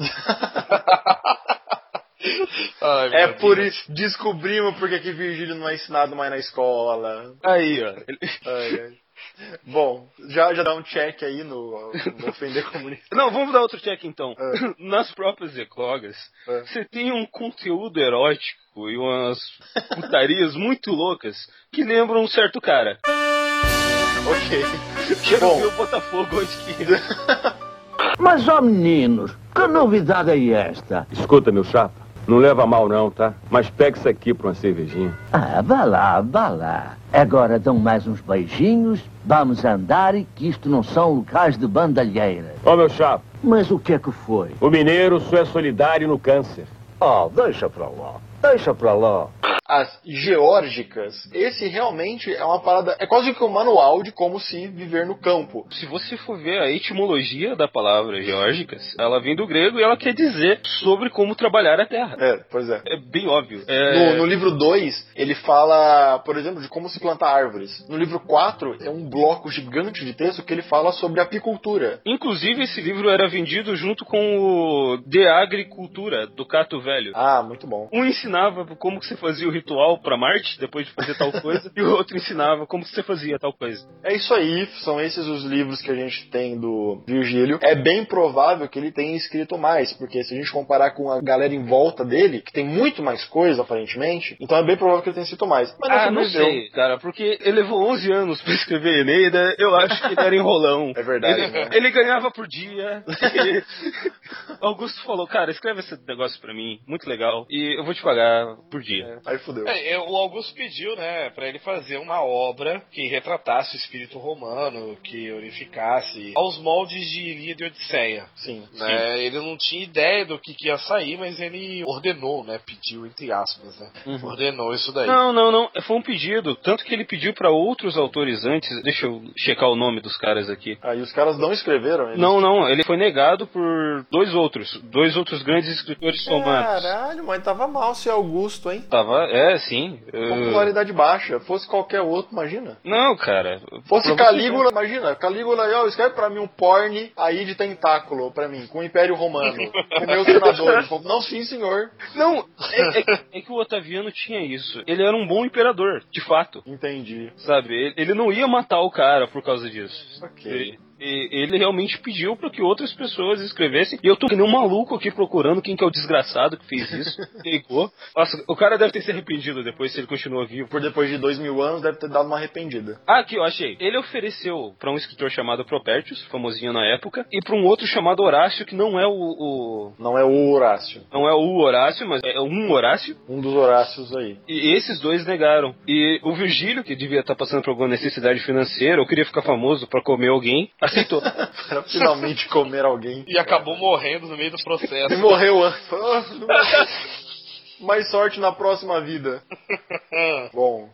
[SPEAKER 1] Ai, é por isso. Descobrimos porque que Virgílio não é ensinado mais na escola.
[SPEAKER 3] Aí, ó.
[SPEAKER 1] Ai, ai. Bom, já, já dá um check aí no, no ofender comunista.
[SPEAKER 3] Não, vamos dar outro check então.
[SPEAKER 1] É.
[SPEAKER 3] Nas próprias eclogas,
[SPEAKER 1] é.
[SPEAKER 3] você tem um conteúdo erótico e umas putarias muito loucas que lembram um certo cara.
[SPEAKER 1] Ok.
[SPEAKER 3] Quero
[SPEAKER 1] Bom.
[SPEAKER 3] ver o Botafogo onde que...
[SPEAKER 6] Mas, ó meninos, que novidade é esta?
[SPEAKER 7] Escuta, meu chapa, não leva mal não, tá? Mas pega isso aqui pra uma cervejinha.
[SPEAKER 6] Ah, vá lá, vá lá. Agora dão mais uns beijinhos, vamos andar e que isto não são locais de bandalheira.
[SPEAKER 7] Ó, meu chapa.
[SPEAKER 6] Mas o que é que foi?
[SPEAKER 7] O mineiro só é solidário no câncer.
[SPEAKER 6] Oh, deixa pra lá, deixa pra lá.
[SPEAKER 1] as geórgicas, esse realmente é uma parada, é quase que um manual de como se viver no campo.
[SPEAKER 3] Se você for ver a etimologia da palavra geórgicas, ela vem do grego e ela quer dizer sobre como trabalhar a terra.
[SPEAKER 1] É, pois é.
[SPEAKER 3] É bem óbvio. É...
[SPEAKER 1] No, no livro dois, ele fala, por exemplo, de como se plantar árvores. No livro quatro, é um bloco gigante de texto que ele fala sobre apicultura.
[SPEAKER 3] Inclusive, esse livro era vendido junto com o De Agricultura, do Cato Velho.
[SPEAKER 1] Ah, muito bom.
[SPEAKER 3] Um ensinava como que você fazia o ritual pra Marte, depois de fazer tal coisa, e o outro ensinava como que você fazia tal coisa.
[SPEAKER 1] É isso aí, são esses os livros que a gente tem do Virgílio. É bem provável que ele tenha escrito mais, porque se a gente comparar com a galera em volta dele, que tem muito mais coisa, aparentemente, então é bem provável que ele tenha escrito mais. Mas
[SPEAKER 3] Ah, não sei, cara, porque ele levou onze anos pra escrever Eneida, eu acho que ele era enrolão.
[SPEAKER 1] É verdade,
[SPEAKER 3] Ele,
[SPEAKER 1] né?
[SPEAKER 3] ele ganhava por dia. E Augusto falou, cara, escreve esse negócio pra mim, muito legal, e eu vou te pagar por dia.
[SPEAKER 1] É, aí fudeu.
[SPEAKER 2] É, é, o Augusto pediu, né, pra ele fazer uma obra que retratasse o espírito romano, que unificasse aos moldes de Ilíada e Odisseia.
[SPEAKER 1] Sim.
[SPEAKER 2] Né? Ele não tinha ideia do que, que ia sair, mas ele ordenou, né, pediu entre aspas, né,
[SPEAKER 3] Uhum.
[SPEAKER 2] ordenou isso daí.
[SPEAKER 3] Não, não, não, foi um pedido, tanto que ele pediu pra outros autores antes, deixa eu checar o nome dos caras aqui.
[SPEAKER 1] Aí os caras não escreveram? Eles...
[SPEAKER 3] Não, não, ele foi negado por dois outros, dois outros grandes escritores romanos.
[SPEAKER 1] Caralho, mas tava mal ser Augusto, hein?
[SPEAKER 3] Tava, é, sim. eu-
[SPEAKER 1] Popularidade baixa. Fosse qualquer outro, imagina.
[SPEAKER 3] Não, cara.
[SPEAKER 1] Fosse
[SPEAKER 3] pra você
[SPEAKER 1] Calígula, imagina. Calígula, ó, escreve pra mim um porn aí de tentáculo, pra mim, com o Império Romano, com meus senadores. Não, sim, senhor.
[SPEAKER 3] ver. Não, é, é- é que o Otaviano tinha isso. Ele era um bom imperador, de fato.
[SPEAKER 1] Entendi.
[SPEAKER 3] Sabe? Ele, ele não ia matar o cara por causa disso.
[SPEAKER 1] Ok.
[SPEAKER 3] E- e- ele realmente pediu para que outras pessoas escrevessem. E eu tô que nem um maluco aqui procurando quem que é o desgraçado que fez isso. Ligou. Nossa, o cara deve ter se arrependido depois se ele continua vivo.
[SPEAKER 1] Por depois de dois mil anos, deve ter dado uma arrependida.
[SPEAKER 3] Ah, aqui, eu achei. Ele ofereceu para um escritor chamado Propertius, famosinho na época, e para um outro chamado Horácio, que não é o, o-
[SPEAKER 1] Não é o Horácio.
[SPEAKER 3] não é o Horácio, mas é um Horácio.
[SPEAKER 1] Um dos Horácios aí.
[SPEAKER 3] E esses dois negaram. E o Virgílio, que devia estar passando por alguma necessidade financeira, ou queria ficar famoso para comer alguém, aceitou.
[SPEAKER 1] Pra finalmente comer alguém.
[SPEAKER 2] E acabou morrendo no meio do processo.
[SPEAKER 1] E morreu antes. Mais sorte na próxima vida. Bom.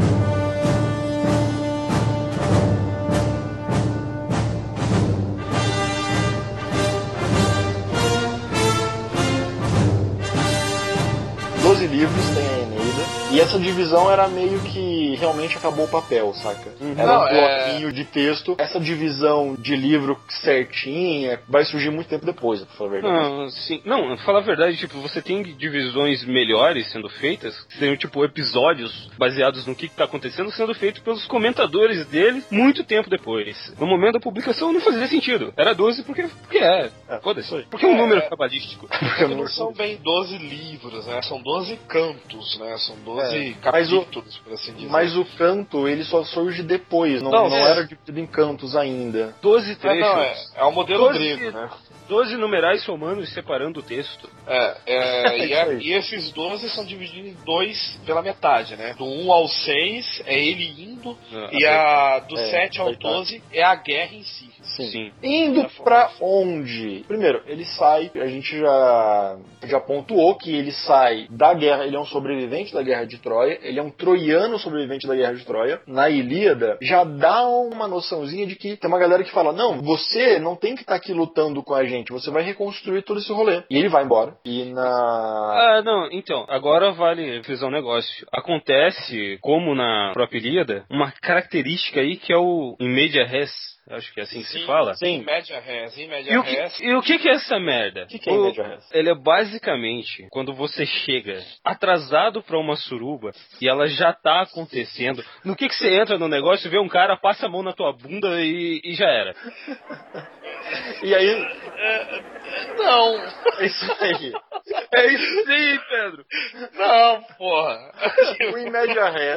[SPEAKER 1] doze livros tem a Eneida. E essa divisão era meio que realmente acabou o papel, saca? Era
[SPEAKER 2] Não,
[SPEAKER 1] um
[SPEAKER 2] é-
[SPEAKER 1] bloquinho de texto. Essa divisão de livro certinha vai surgir muito tempo depois, pra falar a verdade.
[SPEAKER 3] Não, sim. Não, falar a verdade, tipo, você tem divisões melhores sendo feitas, tem, tipo, episódios baseados no que, que tá acontecendo sendo feitos pelos comentadores dele muito tempo depois. No momento da publicação não fazia sentido. Era doze porque, porque é.
[SPEAKER 1] É,
[SPEAKER 3] Foda-se.
[SPEAKER 1] isso aí.
[SPEAKER 3] Porque é um
[SPEAKER 2] É,
[SPEAKER 3] número
[SPEAKER 2] é.
[SPEAKER 3] cabalístico.
[SPEAKER 2] Porque não são bem doze livros, né? São doze cantos, né? São doze
[SPEAKER 1] É, mas o-
[SPEAKER 2] capítulos, por assim dizer.
[SPEAKER 1] Mas o canto, ele só surge depois, não,
[SPEAKER 2] Não,
[SPEAKER 1] não
[SPEAKER 2] é.
[SPEAKER 1] era dividido em cantos ainda.
[SPEAKER 3] doze
[SPEAKER 2] É,
[SPEAKER 3] trechos.
[SPEAKER 2] não, é, é o modelo
[SPEAKER 3] doze
[SPEAKER 2] grego, né?
[SPEAKER 3] doze numerais somando e separando o texto.
[SPEAKER 2] É, é, e,
[SPEAKER 1] Isso
[SPEAKER 2] é-
[SPEAKER 1] aí.
[SPEAKER 2] e esses doze são divididos em dois pela metade, né? Do um ao seis é ele indo,
[SPEAKER 3] Ah,
[SPEAKER 2] e a do
[SPEAKER 1] é,
[SPEAKER 2] sete ao
[SPEAKER 1] coitado.
[SPEAKER 2] doze é a guerra em si.
[SPEAKER 1] Sim.
[SPEAKER 3] Sim.
[SPEAKER 1] Indo pra onde? Primeiro, ele sai, a gente já, já pontuou que ele sai da guerra, ele é um sobrevivente da guerra de Troia, ele é um troiano sobrevivente da guerra de Troia. Na Ilíada, já dá uma noçãozinha de que tem uma galera que fala, não, você não tem que estar aqui lutando com a gente, você vai reconstruir todo esse rolê. E ele vai embora. E na...
[SPEAKER 3] Ah, não, então, agora vale frisar um negócio. Acontece, como na própria Ilíada, uma característica aí que é o in media res, acho que é assim que se fala.
[SPEAKER 1] Sim.
[SPEAKER 2] Em média res, em média
[SPEAKER 3] E o, que,
[SPEAKER 2] res.
[SPEAKER 3] e o que que é essa merda?
[SPEAKER 1] O que, que é
[SPEAKER 3] O-
[SPEAKER 1] Média Res?
[SPEAKER 3] Ele é basicamente quando você chega atrasado pra uma suruba e ela já tá acontecendo. No que que você entra no negócio, vê um cara, passa a mão na tua bunda e, e já era.
[SPEAKER 1] E aí,
[SPEAKER 2] Não,
[SPEAKER 1] é isso aí.
[SPEAKER 3] É isso aí, Pedro.
[SPEAKER 2] não, porra.
[SPEAKER 1] O In Media Res,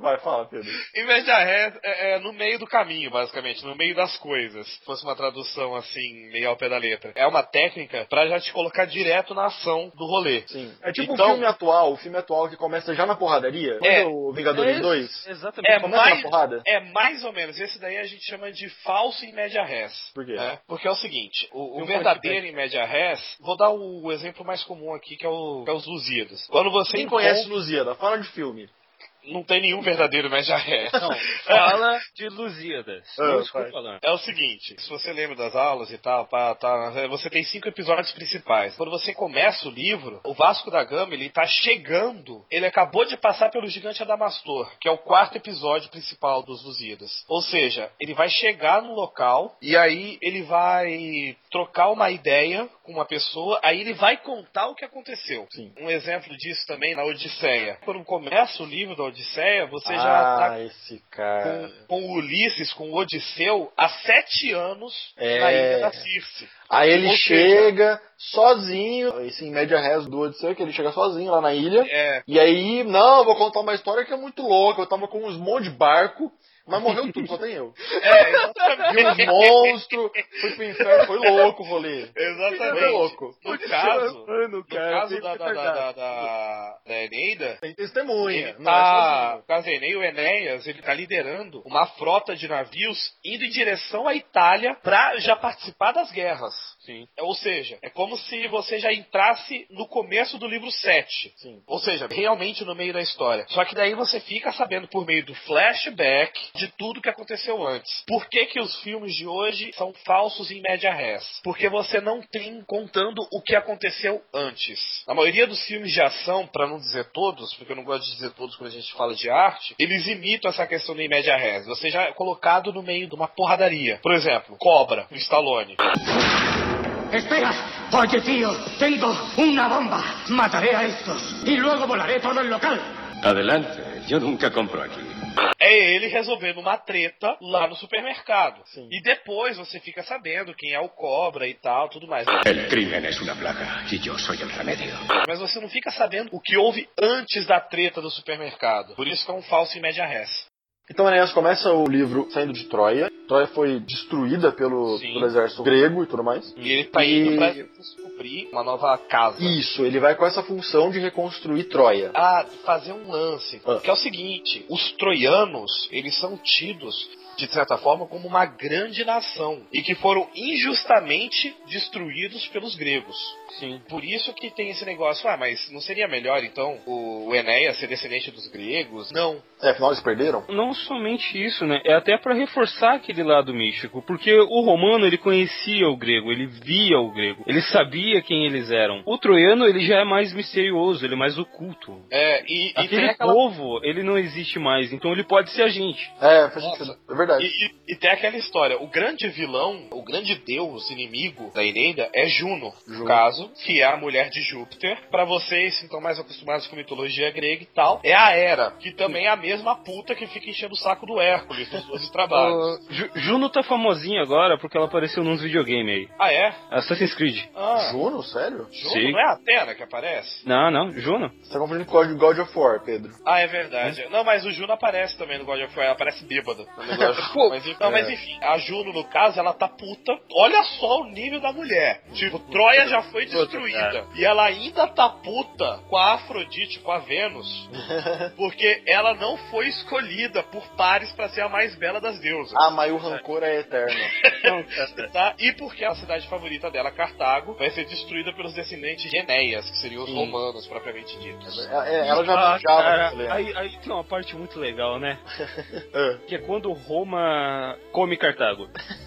[SPEAKER 1] Vai, fala, Pedro.
[SPEAKER 2] Em Média Res é, é no meio do caminho, basicamente, no meio das coisas. Se fosse uma tradução assim, meio ao pé da letra. É uma técnica pra já te colocar direto na ação do rolê.
[SPEAKER 1] Sim. É tipo
[SPEAKER 2] Então-
[SPEAKER 1] um filme atual, o filme atual que começa já na porradaria.
[SPEAKER 2] É.
[SPEAKER 1] É o Vingadores dois.
[SPEAKER 3] Exatamente.
[SPEAKER 2] É
[SPEAKER 1] Começa
[SPEAKER 2] mais,
[SPEAKER 1] na porrada?
[SPEAKER 2] é mais ou menos. Esse daí a gente chama de falso em média res.
[SPEAKER 1] Por quê?
[SPEAKER 2] Né? Porque é o seguinte, o, o
[SPEAKER 1] Não
[SPEAKER 2] verdadeiro em média res, vou dar o, o exemplo mais comum aqui, que é, o, que é os Lusíadas. Quando você
[SPEAKER 1] Quem
[SPEAKER 2] encontra-
[SPEAKER 1] conhece Lusíada? Fala de filme.
[SPEAKER 2] não tem nenhum verdadeiro média res.
[SPEAKER 3] Não, fala de Lusíadas.
[SPEAKER 1] Ah,
[SPEAKER 3] Não estou
[SPEAKER 1] vai.
[SPEAKER 3] falando.
[SPEAKER 2] É o seguinte, se você lembra das aulas e tal, pá, tá, você tem cinco episódios principais. Quando você começa o livro, o Vasco da Gama, ele tá chegando, ele acabou de passar pelo Gigante Adamastor, que é o quarto episódio principal dos Lusíadas. Ou seja, ele vai chegar no local e aí ele vai trocar uma ideia com uma pessoa, aí ele vai contar o que aconteceu.
[SPEAKER 1] Sim.
[SPEAKER 2] Um exemplo disso também na Odisseia. Quando começa o livro da Odisseia, você já
[SPEAKER 1] ah,
[SPEAKER 2] tá
[SPEAKER 1] esse cara.
[SPEAKER 2] com, com o Ulisses, com o Odisseu, há sete anos
[SPEAKER 1] É.
[SPEAKER 2] na ilha da Circe.
[SPEAKER 1] Aí ele
[SPEAKER 2] Ou
[SPEAKER 1] chega sozinho, esse em média res do Odisseu, que ele chega sozinho lá na ilha.
[SPEAKER 2] É,
[SPEAKER 1] E aí, não, eu vou contar uma história que é muito louca. Eu tava com uns monte de barco, mas morreu tudo, só tem eu.
[SPEAKER 2] é,
[SPEAKER 1] Vi uns
[SPEAKER 2] exatamente.
[SPEAKER 1] monstros, fui pro inferno, foi louco o rolê. Foi
[SPEAKER 2] Exatamente.
[SPEAKER 1] louco.
[SPEAKER 2] No caso,
[SPEAKER 5] Mano,
[SPEAKER 2] no
[SPEAKER 5] cara,
[SPEAKER 2] caso
[SPEAKER 5] tem
[SPEAKER 2] da,
[SPEAKER 5] que
[SPEAKER 2] da,
[SPEAKER 5] pegar.
[SPEAKER 2] da, da, da Eneida,
[SPEAKER 1] Tem testemunha.
[SPEAKER 2] ele
[SPEAKER 1] Não, é
[SPEAKER 2] tá,
[SPEAKER 1] sozinho.
[SPEAKER 2] no caso da Eneida, o Enéas, ele tá liderando uma frota de navios indo em direção à Itália pra já participar das guerras.
[SPEAKER 3] Sim.
[SPEAKER 2] Ou seja, é como se você já entrasse no começo do livro sete.
[SPEAKER 1] Sim.
[SPEAKER 2] Ou seja, realmente no meio da história. Só que daí você fica sabendo por meio do flashback de tudo que aconteceu antes. Por que que os filmes de hoje são falsos em média res? Porque você não tem contando o que aconteceu antes. A maioria dos filmes de ação, pra não dizer todos, porque eu não gosto de dizer todos quando a gente fala de arte, eles imitam essa questão do em média res. Você já é colocado no meio de uma porradaria. Por exemplo, Cobra, do Stallone.
[SPEAKER 8] Espera, oye tío, tengo una bomba. Mataré a estos y luego volaré todo el local.
[SPEAKER 9] Adelante, yo nunca compro aquí.
[SPEAKER 2] É ele resolvendo uma treta lá no supermercado.
[SPEAKER 1] Sim.
[SPEAKER 2] E depois você fica sabendo quem é o Cobra e tal, tudo mais.
[SPEAKER 9] El crimen es una plaga y yo soy el remedio.
[SPEAKER 2] Mas você não fica sabendo o que houve antes da treta do supermercado. Por isso que é um falso em média res.
[SPEAKER 1] Então, Enéas começa o livro saindo de Troia. Troia foi destruída pelo,
[SPEAKER 2] Sim.
[SPEAKER 1] pelo exército grego e tudo mais.
[SPEAKER 2] E ele tá
[SPEAKER 1] E-
[SPEAKER 2] indo pra descobrir uma nova casa.
[SPEAKER 1] Isso, ele vai com essa função de reconstruir Troia.
[SPEAKER 2] Ah, fazer um lance.
[SPEAKER 1] Ah.
[SPEAKER 2] Que é o seguinte, os troianos, eles são tidos, de certa forma, como uma grande nação. E que foram injustamente destruídos pelos gregos.
[SPEAKER 3] Sim.
[SPEAKER 2] Por isso que tem esse negócio, ah, mas não seria melhor, então, o, o Enéas ser descendente dos gregos? Não.
[SPEAKER 1] É, afinal eles perderam?
[SPEAKER 3] Não somente isso, né? É até pra reforçar aquele lado místico, porque o romano ele conhecia o grego, ele via o grego, ele sabia quem eles eram. O troiano ele já é mais misterioso, ele é mais oculto.
[SPEAKER 2] É, e, e tem
[SPEAKER 3] Aquele
[SPEAKER 2] aquela...
[SPEAKER 3] povo, ele não existe mais, então ele pode ser a gente.
[SPEAKER 1] É, faz
[SPEAKER 2] Nossa.
[SPEAKER 1] sentido. É verdade.
[SPEAKER 2] E, e- e tem aquela história, o grande vilão, o grande deus inimigo da Eneida é Juno, no
[SPEAKER 1] Juno.
[SPEAKER 2] caso, que é a mulher de Júpiter. Pra vocês que estão mais acostumados com mitologia grega e tal, é a Hera, que também é a mesma puta que fica enchendo o saco do Hércules nos doze trabalhos.
[SPEAKER 3] Uh, Ju- Juno tá famosinha agora porque ela apareceu nos videogames aí.
[SPEAKER 2] Ah, é?
[SPEAKER 3] Assassin's Creed.
[SPEAKER 2] Ah,
[SPEAKER 1] Juno, sério?
[SPEAKER 2] Juno
[SPEAKER 3] Sim.
[SPEAKER 2] não é a Atena que aparece?
[SPEAKER 3] Não, não, Juno.
[SPEAKER 1] Você tá confundindo com o God of War, Pedro.
[SPEAKER 2] Ah, é verdade. Não, mas o Juno aparece também no God of War, ela aparece bêbada no negócio.
[SPEAKER 3] Pô,
[SPEAKER 2] mas, então,
[SPEAKER 1] é.
[SPEAKER 2] mas enfim, a Juno, no caso, ela tá puta. Olha só o nível da mulher. Tipo, Troia já foi destruída. E ela ainda tá puta com a Afrodite, com a Vênus. Porque ela não foi escolhida por pares pra ser a mais bela das deusas.
[SPEAKER 1] Ah, mas o rancor é eterno.
[SPEAKER 2] Tá? E porque a cidade favorita dela, Cartago, vai ser destruída pelos descendentes de Enéas, que seriam os
[SPEAKER 1] Sim.
[SPEAKER 2] romanos, propriamente ditos.
[SPEAKER 1] É, é, ela já
[SPEAKER 3] Ah,
[SPEAKER 1] manjava
[SPEAKER 3] cara,
[SPEAKER 1] desse lema.
[SPEAKER 3] aí, aí tem uma parte muito legal, né?
[SPEAKER 1] É.
[SPEAKER 3] Que é quando Roma come Cartago.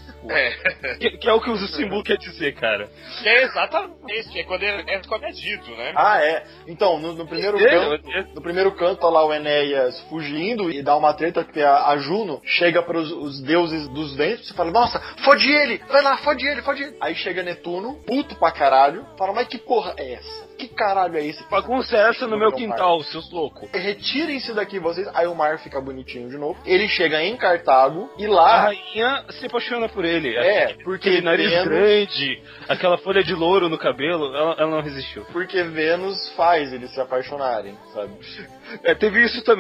[SPEAKER 2] É.
[SPEAKER 3] Que, que é o que o símbolo quer dizer, cara.
[SPEAKER 2] Que é exatamente, é quando ele é comedido, né?
[SPEAKER 1] Ah, é. Então, no, no primeiro
[SPEAKER 3] É,
[SPEAKER 1] canto,
[SPEAKER 3] é.
[SPEAKER 1] no primeiro canto tá lá o Enéas fugindo e dá uma treta porque a, a Juno chega para os deuses dos ventos e fala, nossa, fode ele, vai lá, fode ele, fode ele. Aí chega Netuno, puto pra caralho, fala, mas que porra é essa? Que caralho é esse?
[SPEAKER 3] Bagunça é essa no meu quintal, seus loucos.
[SPEAKER 1] Retirem-se daqui vocês. Aí o mar fica bonitinho de novo. Ele chega em Cartago e
[SPEAKER 3] A
[SPEAKER 1] lá...
[SPEAKER 3] rainha se apaixona por ele.
[SPEAKER 1] É,
[SPEAKER 3] Aquele-
[SPEAKER 1] porque
[SPEAKER 3] aquele nariz
[SPEAKER 1] Vênus-
[SPEAKER 3] grande, aquela folha de louro no cabelo, ela, ela não resistiu.
[SPEAKER 1] Porque Vênus faz eles se apaixonarem, sabe?
[SPEAKER 3] É, teve isso também.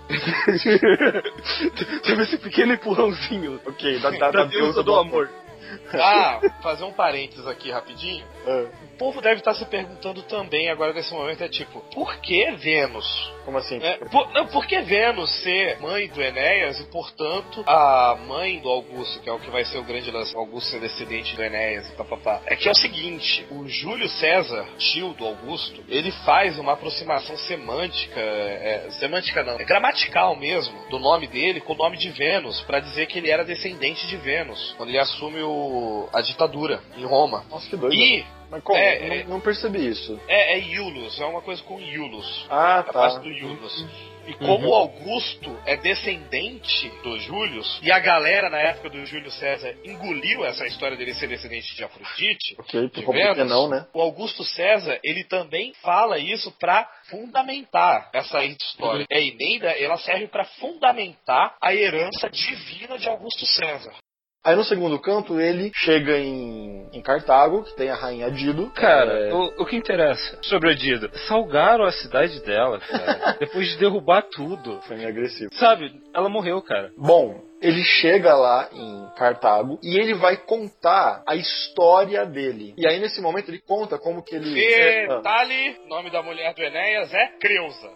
[SPEAKER 3] Teve esse pequeno empurrãozinho.
[SPEAKER 1] Ok, da, da,
[SPEAKER 3] da
[SPEAKER 1] da
[SPEAKER 3] deusa do amor.
[SPEAKER 2] Ah, fazer um parênteses aqui rapidinho.
[SPEAKER 1] Ah,
[SPEAKER 2] O povo deve estar se perguntando também agora nesse momento, é tipo, por que Vênus?
[SPEAKER 1] como assim?
[SPEAKER 2] É, por, não, por que Vênus ser mãe do Enéas e, portanto, a mãe do Augusto, que é o que vai ser o grande lance, o Augusto ser descendente do Enéas e papapá? É que é o seguinte, o Júlio César, tio do Augusto, ele faz uma aproximação semântica, é, semântica não, é gramatical mesmo, do nome dele com o nome de Vênus, pra dizer que ele era descendente de Vênus, quando ele assume o, a ditadura em Roma.
[SPEAKER 1] Nossa, que doido.
[SPEAKER 2] E...
[SPEAKER 1] Mas como?
[SPEAKER 2] É,
[SPEAKER 1] não,
[SPEAKER 2] é-
[SPEAKER 1] não percebi isso.
[SPEAKER 2] É, é Iulos, é uma coisa com Iulos.
[SPEAKER 1] Ah,
[SPEAKER 2] A
[SPEAKER 1] tá.
[SPEAKER 2] parte do Iulos. E como o Augusto é descendente do Júlio, e a galera na época do Júlio César engoliu essa história dele ser descendente de Afrodite,
[SPEAKER 1] Ok,
[SPEAKER 2] de
[SPEAKER 1] por que
[SPEAKER 2] Vênus,
[SPEAKER 1] não, né?
[SPEAKER 2] o Augusto César, ele também fala isso pra fundamentar essa história. A Eneida, ela serve pra fundamentar a herança divina de Augusto César.
[SPEAKER 1] Aí no segundo canto ele chega em, em Cartago, que tem a rainha Dido.
[SPEAKER 3] Cara,
[SPEAKER 1] É,
[SPEAKER 3] o, o que interessa sobre a Dido? Salgaram a cidade dela, cara. Depois de derrubar tudo.
[SPEAKER 1] Foi meio agressivo.
[SPEAKER 3] Sabe, ela morreu, cara.
[SPEAKER 1] Bom, ele chega lá em Cartago e ele vai contar a história dele. E aí nesse momento ele conta como que ele...
[SPEAKER 2] E
[SPEAKER 1] Ah,
[SPEAKER 2] Tali, nome da mulher do Enéas é Creusa.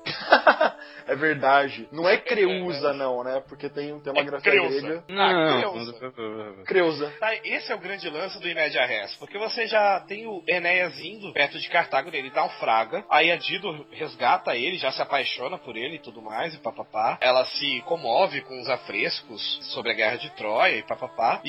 [SPEAKER 1] é verdade. Não é Creusa não, né? Porque tem, tem uma
[SPEAKER 2] É
[SPEAKER 1] grafia
[SPEAKER 2] Creusa.
[SPEAKER 1] grega.
[SPEAKER 3] Não,
[SPEAKER 1] Creusa.
[SPEAKER 2] Tá, esse é o grande lance do Inédia Res, porque você já tem o Enéas indo perto de Cartago, ele naufraga, aí a Dido resgata ele, já se apaixona por ele e tudo mais, e papapá. Ela se comove com os afrescos sobre a guerra de Troia e papapá,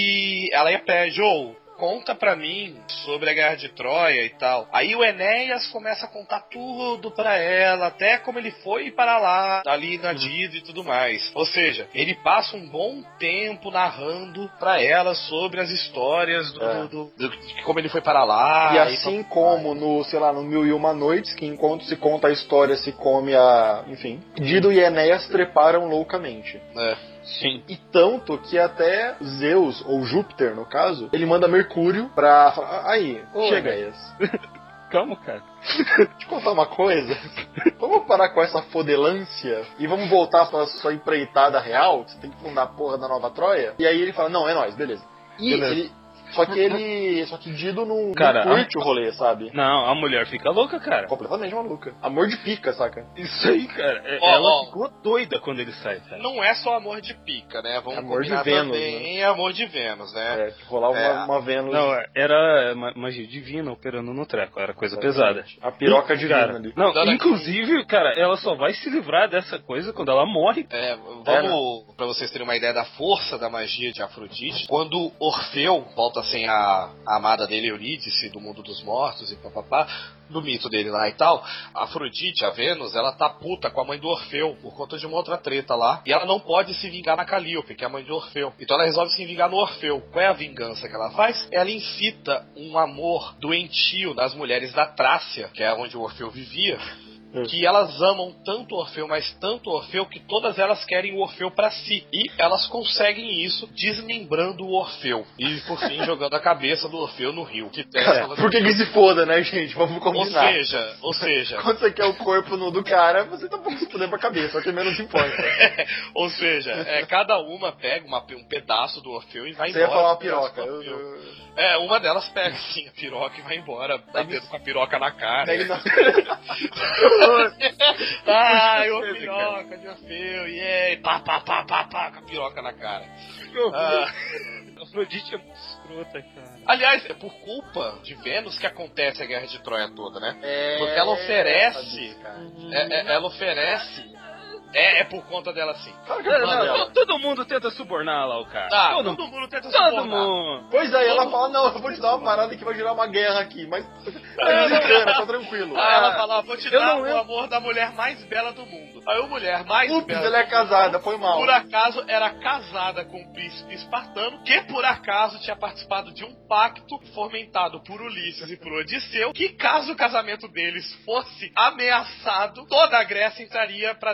[SPEAKER 2] e ela ia pede, ou conta pra mim sobre a guerra de Troia e tal. Aí o Enéas começa a contar tudo pra ela, até como ele foi para lá, ali na Dido e tudo mais. Ou seja, ele passa um bom tempo narrando pra ela sobre as histórias do,
[SPEAKER 1] É.
[SPEAKER 2] do- do- de como ele foi para lá.
[SPEAKER 1] E assim
[SPEAKER 2] papapá.
[SPEAKER 1] como no, sei lá, no Mil e Uma Noites, que enquanto se conta a história, se come a... Enfim, Dido e Enéas treparam loucamente.
[SPEAKER 2] É.
[SPEAKER 3] Sim.
[SPEAKER 1] E tanto que até Zeus, ou Júpiter no caso, ele manda Mercúrio pra falar, aí,
[SPEAKER 3] Ô,
[SPEAKER 1] chega
[SPEAKER 3] Enéas.
[SPEAKER 1] aí.
[SPEAKER 3] Calma, cara.
[SPEAKER 1] Deixa eu contar uma coisa. Vamos parar com essa fodelância e vamos voltar pra sua empreitada real, que você tem que fundar a porra da Nova Troia. E aí ele fala, não, é nóis, beleza. E
[SPEAKER 3] Beleza.
[SPEAKER 1] ele... Só que ele... Só que Dido não,
[SPEAKER 3] Cara,
[SPEAKER 1] não curte o rolê, sabe?
[SPEAKER 3] Não, a mulher fica louca, cara.
[SPEAKER 1] Completamente maluca. Amor de pica, saca?
[SPEAKER 3] Isso aí, cara. É-
[SPEAKER 2] Ó,
[SPEAKER 3] ela
[SPEAKER 2] ó.
[SPEAKER 3] ficou doida quando ele sai, cara.
[SPEAKER 2] Não é só amor de pica, né? Vamos
[SPEAKER 1] Amor de
[SPEAKER 2] combinar
[SPEAKER 1] Vênus,
[SPEAKER 2] também, é amor de Vênus, né?
[SPEAKER 1] É, que rolava
[SPEAKER 2] É.
[SPEAKER 1] uma, uma Vênus...
[SPEAKER 3] Não, era ma- magia divina operando no treco, era coisa pesada.
[SPEAKER 1] A piroca
[SPEAKER 3] E,
[SPEAKER 1] divina
[SPEAKER 3] cara,
[SPEAKER 1] ali.
[SPEAKER 3] Não,
[SPEAKER 2] Dona-
[SPEAKER 3] inclusive, cara, ela só vai se livrar dessa coisa quando ela morre.
[SPEAKER 2] É, vamos, pra vocês terem uma ideia da força da magia de Afrodite, quando Orfeu volta sem a, a amada dele, Eurídice, do mundo dos mortos e papapá, do mito dele lá e tal, a Afrodite, a Vênus, ela tá puta com a mãe do Orfeu, por conta de uma outra treta lá, e ela não pode se vingar na Calíope, que é a mãe do Orfeu. Então ela resolve se vingar no Orfeu. Qual é a vingança que ela faz? Ela incita um amor doentio das mulheres da Trácia, que é onde o Orfeu vivia, que elas amam tanto o Orfeu, mas tanto o Orfeu, que todas elas querem o Orfeu pra si. E elas conseguem isso desmembrando o Orfeu. E, por fim, jogando a cabeça do Orfeu no rio. Que
[SPEAKER 1] Cara, por que que se foda, né, gente? Vamos
[SPEAKER 2] Ou
[SPEAKER 1] combinar.
[SPEAKER 2] seja, ou seja...
[SPEAKER 1] Quando você quer o corpo no do cara, você tá um pouco se fuder pra cabeça, é o que menos importa.
[SPEAKER 2] ou seja, é, cada uma pega uma, um pedaço do Orfeu e vai
[SPEAKER 1] Você ia
[SPEAKER 2] embora.
[SPEAKER 1] falar uma
[SPEAKER 2] com o pedaço
[SPEAKER 1] piroca.
[SPEAKER 2] do
[SPEAKER 1] Eu-
[SPEAKER 2] Orfeu.
[SPEAKER 1] eu-
[SPEAKER 2] É, uma delas pega, sim, a piroca e vai embora, batendo com a piroca na cara.
[SPEAKER 1] Pega na-
[SPEAKER 2] Ai, ô piroca de Orfeu, yeah, pá, pá, pá, pá, pá, com a piroca na cara. Ah,
[SPEAKER 3] Afrodite é muito escrota, cara.
[SPEAKER 2] aliás, é por culpa de Vênus que acontece a Guerra de Troia toda, né?
[SPEAKER 1] É,
[SPEAKER 2] Porque ela oferece,
[SPEAKER 1] sabe, cara.
[SPEAKER 2] é, é, ela oferece, é, é por conta dela sim.
[SPEAKER 1] Claro que é
[SPEAKER 3] Não,
[SPEAKER 1] por causa
[SPEAKER 3] não,
[SPEAKER 1] dela.
[SPEAKER 3] to- todo mundo tenta subornar lá o cara.
[SPEAKER 2] Ah,
[SPEAKER 3] todo,
[SPEAKER 2] todo mundo tenta
[SPEAKER 3] todo
[SPEAKER 2] subornar.
[SPEAKER 3] mundo.
[SPEAKER 1] Pois é, ela fala, não, eu vou te dar uma parada que vai gerar uma guerra aqui, mas tá desencana, tá tranquilo.
[SPEAKER 2] Ah, ela fala, vou te
[SPEAKER 3] Eu
[SPEAKER 2] dar
[SPEAKER 3] não-
[SPEAKER 2] o
[SPEAKER 3] eu-
[SPEAKER 2] amor da mulher mais bela do mundo. Aí a mulher mais
[SPEAKER 1] Ups,
[SPEAKER 2] bela
[SPEAKER 1] ela é
[SPEAKER 2] do
[SPEAKER 1] casada, foi mal.
[SPEAKER 2] por acaso era casada com um príncipe espartano, que por acaso tinha participado de um pacto fomentado por Ulisses e por Odisseu, que caso o casamento deles fosse ameaçado, toda a Grécia entraria pra defender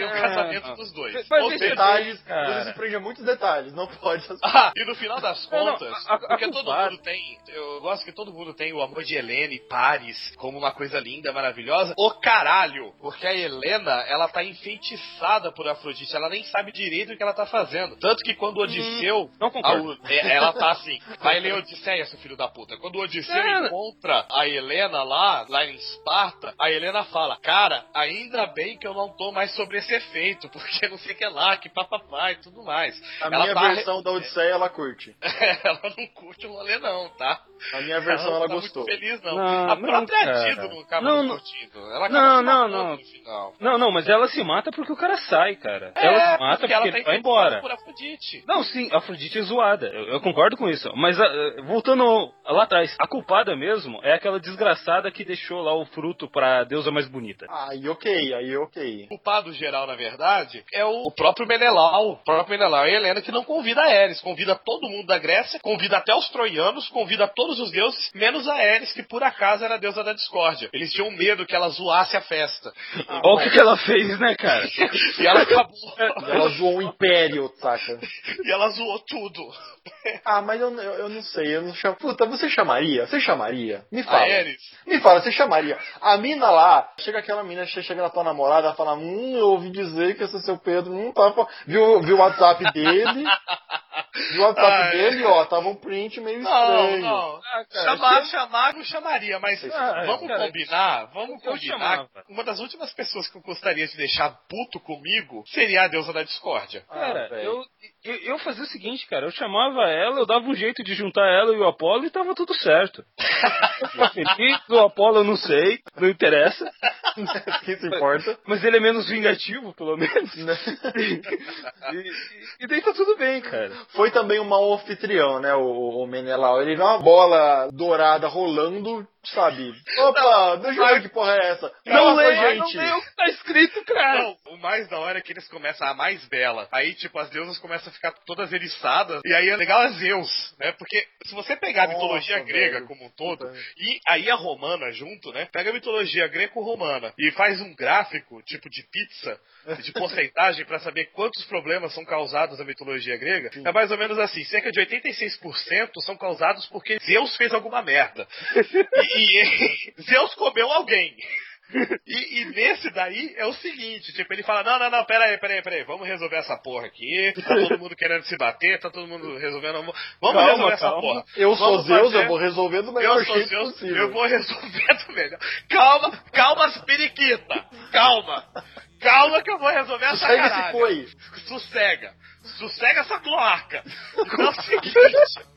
[SPEAKER 2] ter um casamento
[SPEAKER 3] não.
[SPEAKER 2] dos dois.
[SPEAKER 3] Mas
[SPEAKER 2] Ou
[SPEAKER 3] veja
[SPEAKER 2] seja,
[SPEAKER 1] Detalhes,
[SPEAKER 3] cara.
[SPEAKER 1] você se prende a muitos detalhes, não pode.
[SPEAKER 2] Ah, e no final das
[SPEAKER 3] Não, não,
[SPEAKER 2] contas,
[SPEAKER 3] a- a-
[SPEAKER 2] porque
[SPEAKER 3] a
[SPEAKER 2] todo
[SPEAKER 3] culpada-
[SPEAKER 2] mundo tem, eu gosto que todo mundo tem o amor de Helena e Paris como uma coisa linda, maravilhosa. O caralho! Porque a Helena, ela tá enfeitiçada por Afrodite, ela nem sabe direito o que ela tá fazendo. Tanto que quando o Odisseu...
[SPEAKER 3] não concordo.
[SPEAKER 2] a- é, ela tá assim, vai ler Odisseia, seu filho da puta. Quando o Odisseu
[SPEAKER 3] É.
[SPEAKER 2] encontra a Helena lá, lá em Esparta, a Helena fala, cara, ainda bem que eu não tô mais sobre esse efeito, porque não sei o que lá, que papapá e tudo mais.
[SPEAKER 1] A
[SPEAKER 2] Ela
[SPEAKER 1] minha
[SPEAKER 2] tá-
[SPEAKER 1] versão da Odisseia ela curte.
[SPEAKER 2] ela não curte o rolê não, tá?
[SPEAKER 1] A minha versão ela
[SPEAKER 2] não tá
[SPEAKER 1] gostou.
[SPEAKER 2] muito feliz, não.
[SPEAKER 3] Não,
[SPEAKER 2] a
[SPEAKER 3] não,
[SPEAKER 2] própria
[SPEAKER 3] cara.
[SPEAKER 2] Dido não acaba
[SPEAKER 3] Não,
[SPEAKER 2] não,
[SPEAKER 3] não.
[SPEAKER 2] curtindo. Ela acaba
[SPEAKER 3] Não,
[SPEAKER 2] se
[SPEAKER 3] não,
[SPEAKER 2] matando
[SPEAKER 3] não.
[SPEAKER 2] no final.
[SPEAKER 3] Não, não, mas ela se mata porque o cara sai, cara.
[SPEAKER 2] É,
[SPEAKER 3] ela se mata porque,
[SPEAKER 2] ela
[SPEAKER 3] ele
[SPEAKER 2] tá
[SPEAKER 3] vai embora.
[SPEAKER 2] por Afrodite.
[SPEAKER 3] Não, sim, a Afrodite é zoada. Eu, eu concordo com isso. Mas a- a- voltando lá atrás, a culpada mesmo é aquela desgraçada que deixou lá o fruto pra deusa mais bonita.
[SPEAKER 1] Aí ok, aí ok.
[SPEAKER 2] O culpado geral, na verdade, é o, o próprio Menelau. O próprio Menelau e Helena que não convida a Ares. Convida todo mundo da Grécia, convida até os troianos, convida todos os deuses, menos a Ares, que por acaso era a deusa da discórdia. Eles tinham medo que ela zoasse a festa.
[SPEAKER 3] Olha o que, que ela fez, né, cara?
[SPEAKER 2] E ela acabou.
[SPEAKER 1] E ela zoou o Império, saca?
[SPEAKER 2] E ela zoou tudo.
[SPEAKER 1] Ah, mas eu, eu, eu não sei, eu não chamo. Puta, você chamaria? Você chamaria? Me fala.
[SPEAKER 2] A Ares.
[SPEAKER 1] Me fala, você chamaria. A mina lá, chega aquela mina, che- chega na tua namorada, ela fala, hum, eu ouvi dizer que esse seu Pedro, hum, tava. Viu, viu o WhatsApp dele? Viu o WhatsApp
[SPEAKER 2] Ah, é.
[SPEAKER 1] dele, ó, tava um print meio
[SPEAKER 2] Não,
[SPEAKER 1] estranho.
[SPEAKER 2] não.
[SPEAKER 3] Ah, cara,
[SPEAKER 2] chamar,
[SPEAKER 3] se-
[SPEAKER 2] chamar, não chamaria, mas
[SPEAKER 3] Ah, é,
[SPEAKER 2] vamos
[SPEAKER 3] cara,
[SPEAKER 2] combinar, vamos
[SPEAKER 3] eu
[SPEAKER 2] combinar.
[SPEAKER 3] chamava.
[SPEAKER 2] Uma das últimas pessoas que eu gostaria de deixar puto comigo seria a deusa da discórdia.
[SPEAKER 3] Cara,
[SPEAKER 1] Ah, velho.
[SPEAKER 3] eu, eu, eu fazia o seguinte, cara, eu chamava ela, eu dava um jeito de juntar ela e o Apolo e tava tudo certo. Eu feliz, o Apolo eu não sei, não interessa,
[SPEAKER 1] Quem se importa?
[SPEAKER 3] mas ele é menos vingativo, pelo menos. E, e- e daí tá tudo bem, cara.
[SPEAKER 1] Foi também um mau anfitrião, né, o, o Menelau. Ele viu uma bola dourada rolando, sabe? Opa, deixa eu ver que porra é essa.
[SPEAKER 3] Não
[SPEAKER 1] Fala,
[SPEAKER 3] leia, não
[SPEAKER 1] gente.
[SPEAKER 3] leia o que tá escrito, cara.
[SPEAKER 2] Não, o mais da hora é que eles começam a mais bela. Aí, tipo, as deusas começam a ficar todas eriçadas. E aí é legal a Zeus, né? Porque se você pegar a
[SPEAKER 1] Nossa,
[SPEAKER 2] mitologia grega
[SPEAKER 1] velho.
[SPEAKER 2] como um todo,
[SPEAKER 1] Puta.
[SPEAKER 2] e aí a romana junto, né? Pega a mitologia greco-romana e faz um gráfico, tipo de pizza, de porcentagem pra saber quantos problemas são causados na mitologia grega. É mais ou menos assim, cerca de oitenta e seis por cento são causados porque Zeus fez alguma merda. E, e Zeus comeu alguém. E, e nesse daí é o seguinte, tipo, ele fala, não, não, não, pera aí, pera aí, pera aí, vamos resolver essa porra aqui, tá todo mundo querendo se bater, tá todo mundo resolvendo, vamos
[SPEAKER 3] Calma,
[SPEAKER 2] resolver essa
[SPEAKER 3] calma.
[SPEAKER 2] porra.
[SPEAKER 1] Eu sou
[SPEAKER 2] Vamos
[SPEAKER 1] Zeus,
[SPEAKER 2] fazer-
[SPEAKER 1] eu vou resolver do melhor
[SPEAKER 2] eu sou
[SPEAKER 1] jeito
[SPEAKER 2] Zeus,
[SPEAKER 1] possível.
[SPEAKER 2] eu vou resolver do melhor. Calma, calma, as periquita, calma, calma que eu vou resolver essa
[SPEAKER 1] Sossega esse
[SPEAKER 2] caralho.
[SPEAKER 1] coi.
[SPEAKER 2] Sossega, sossega essa cloaca. Então é o seguinte...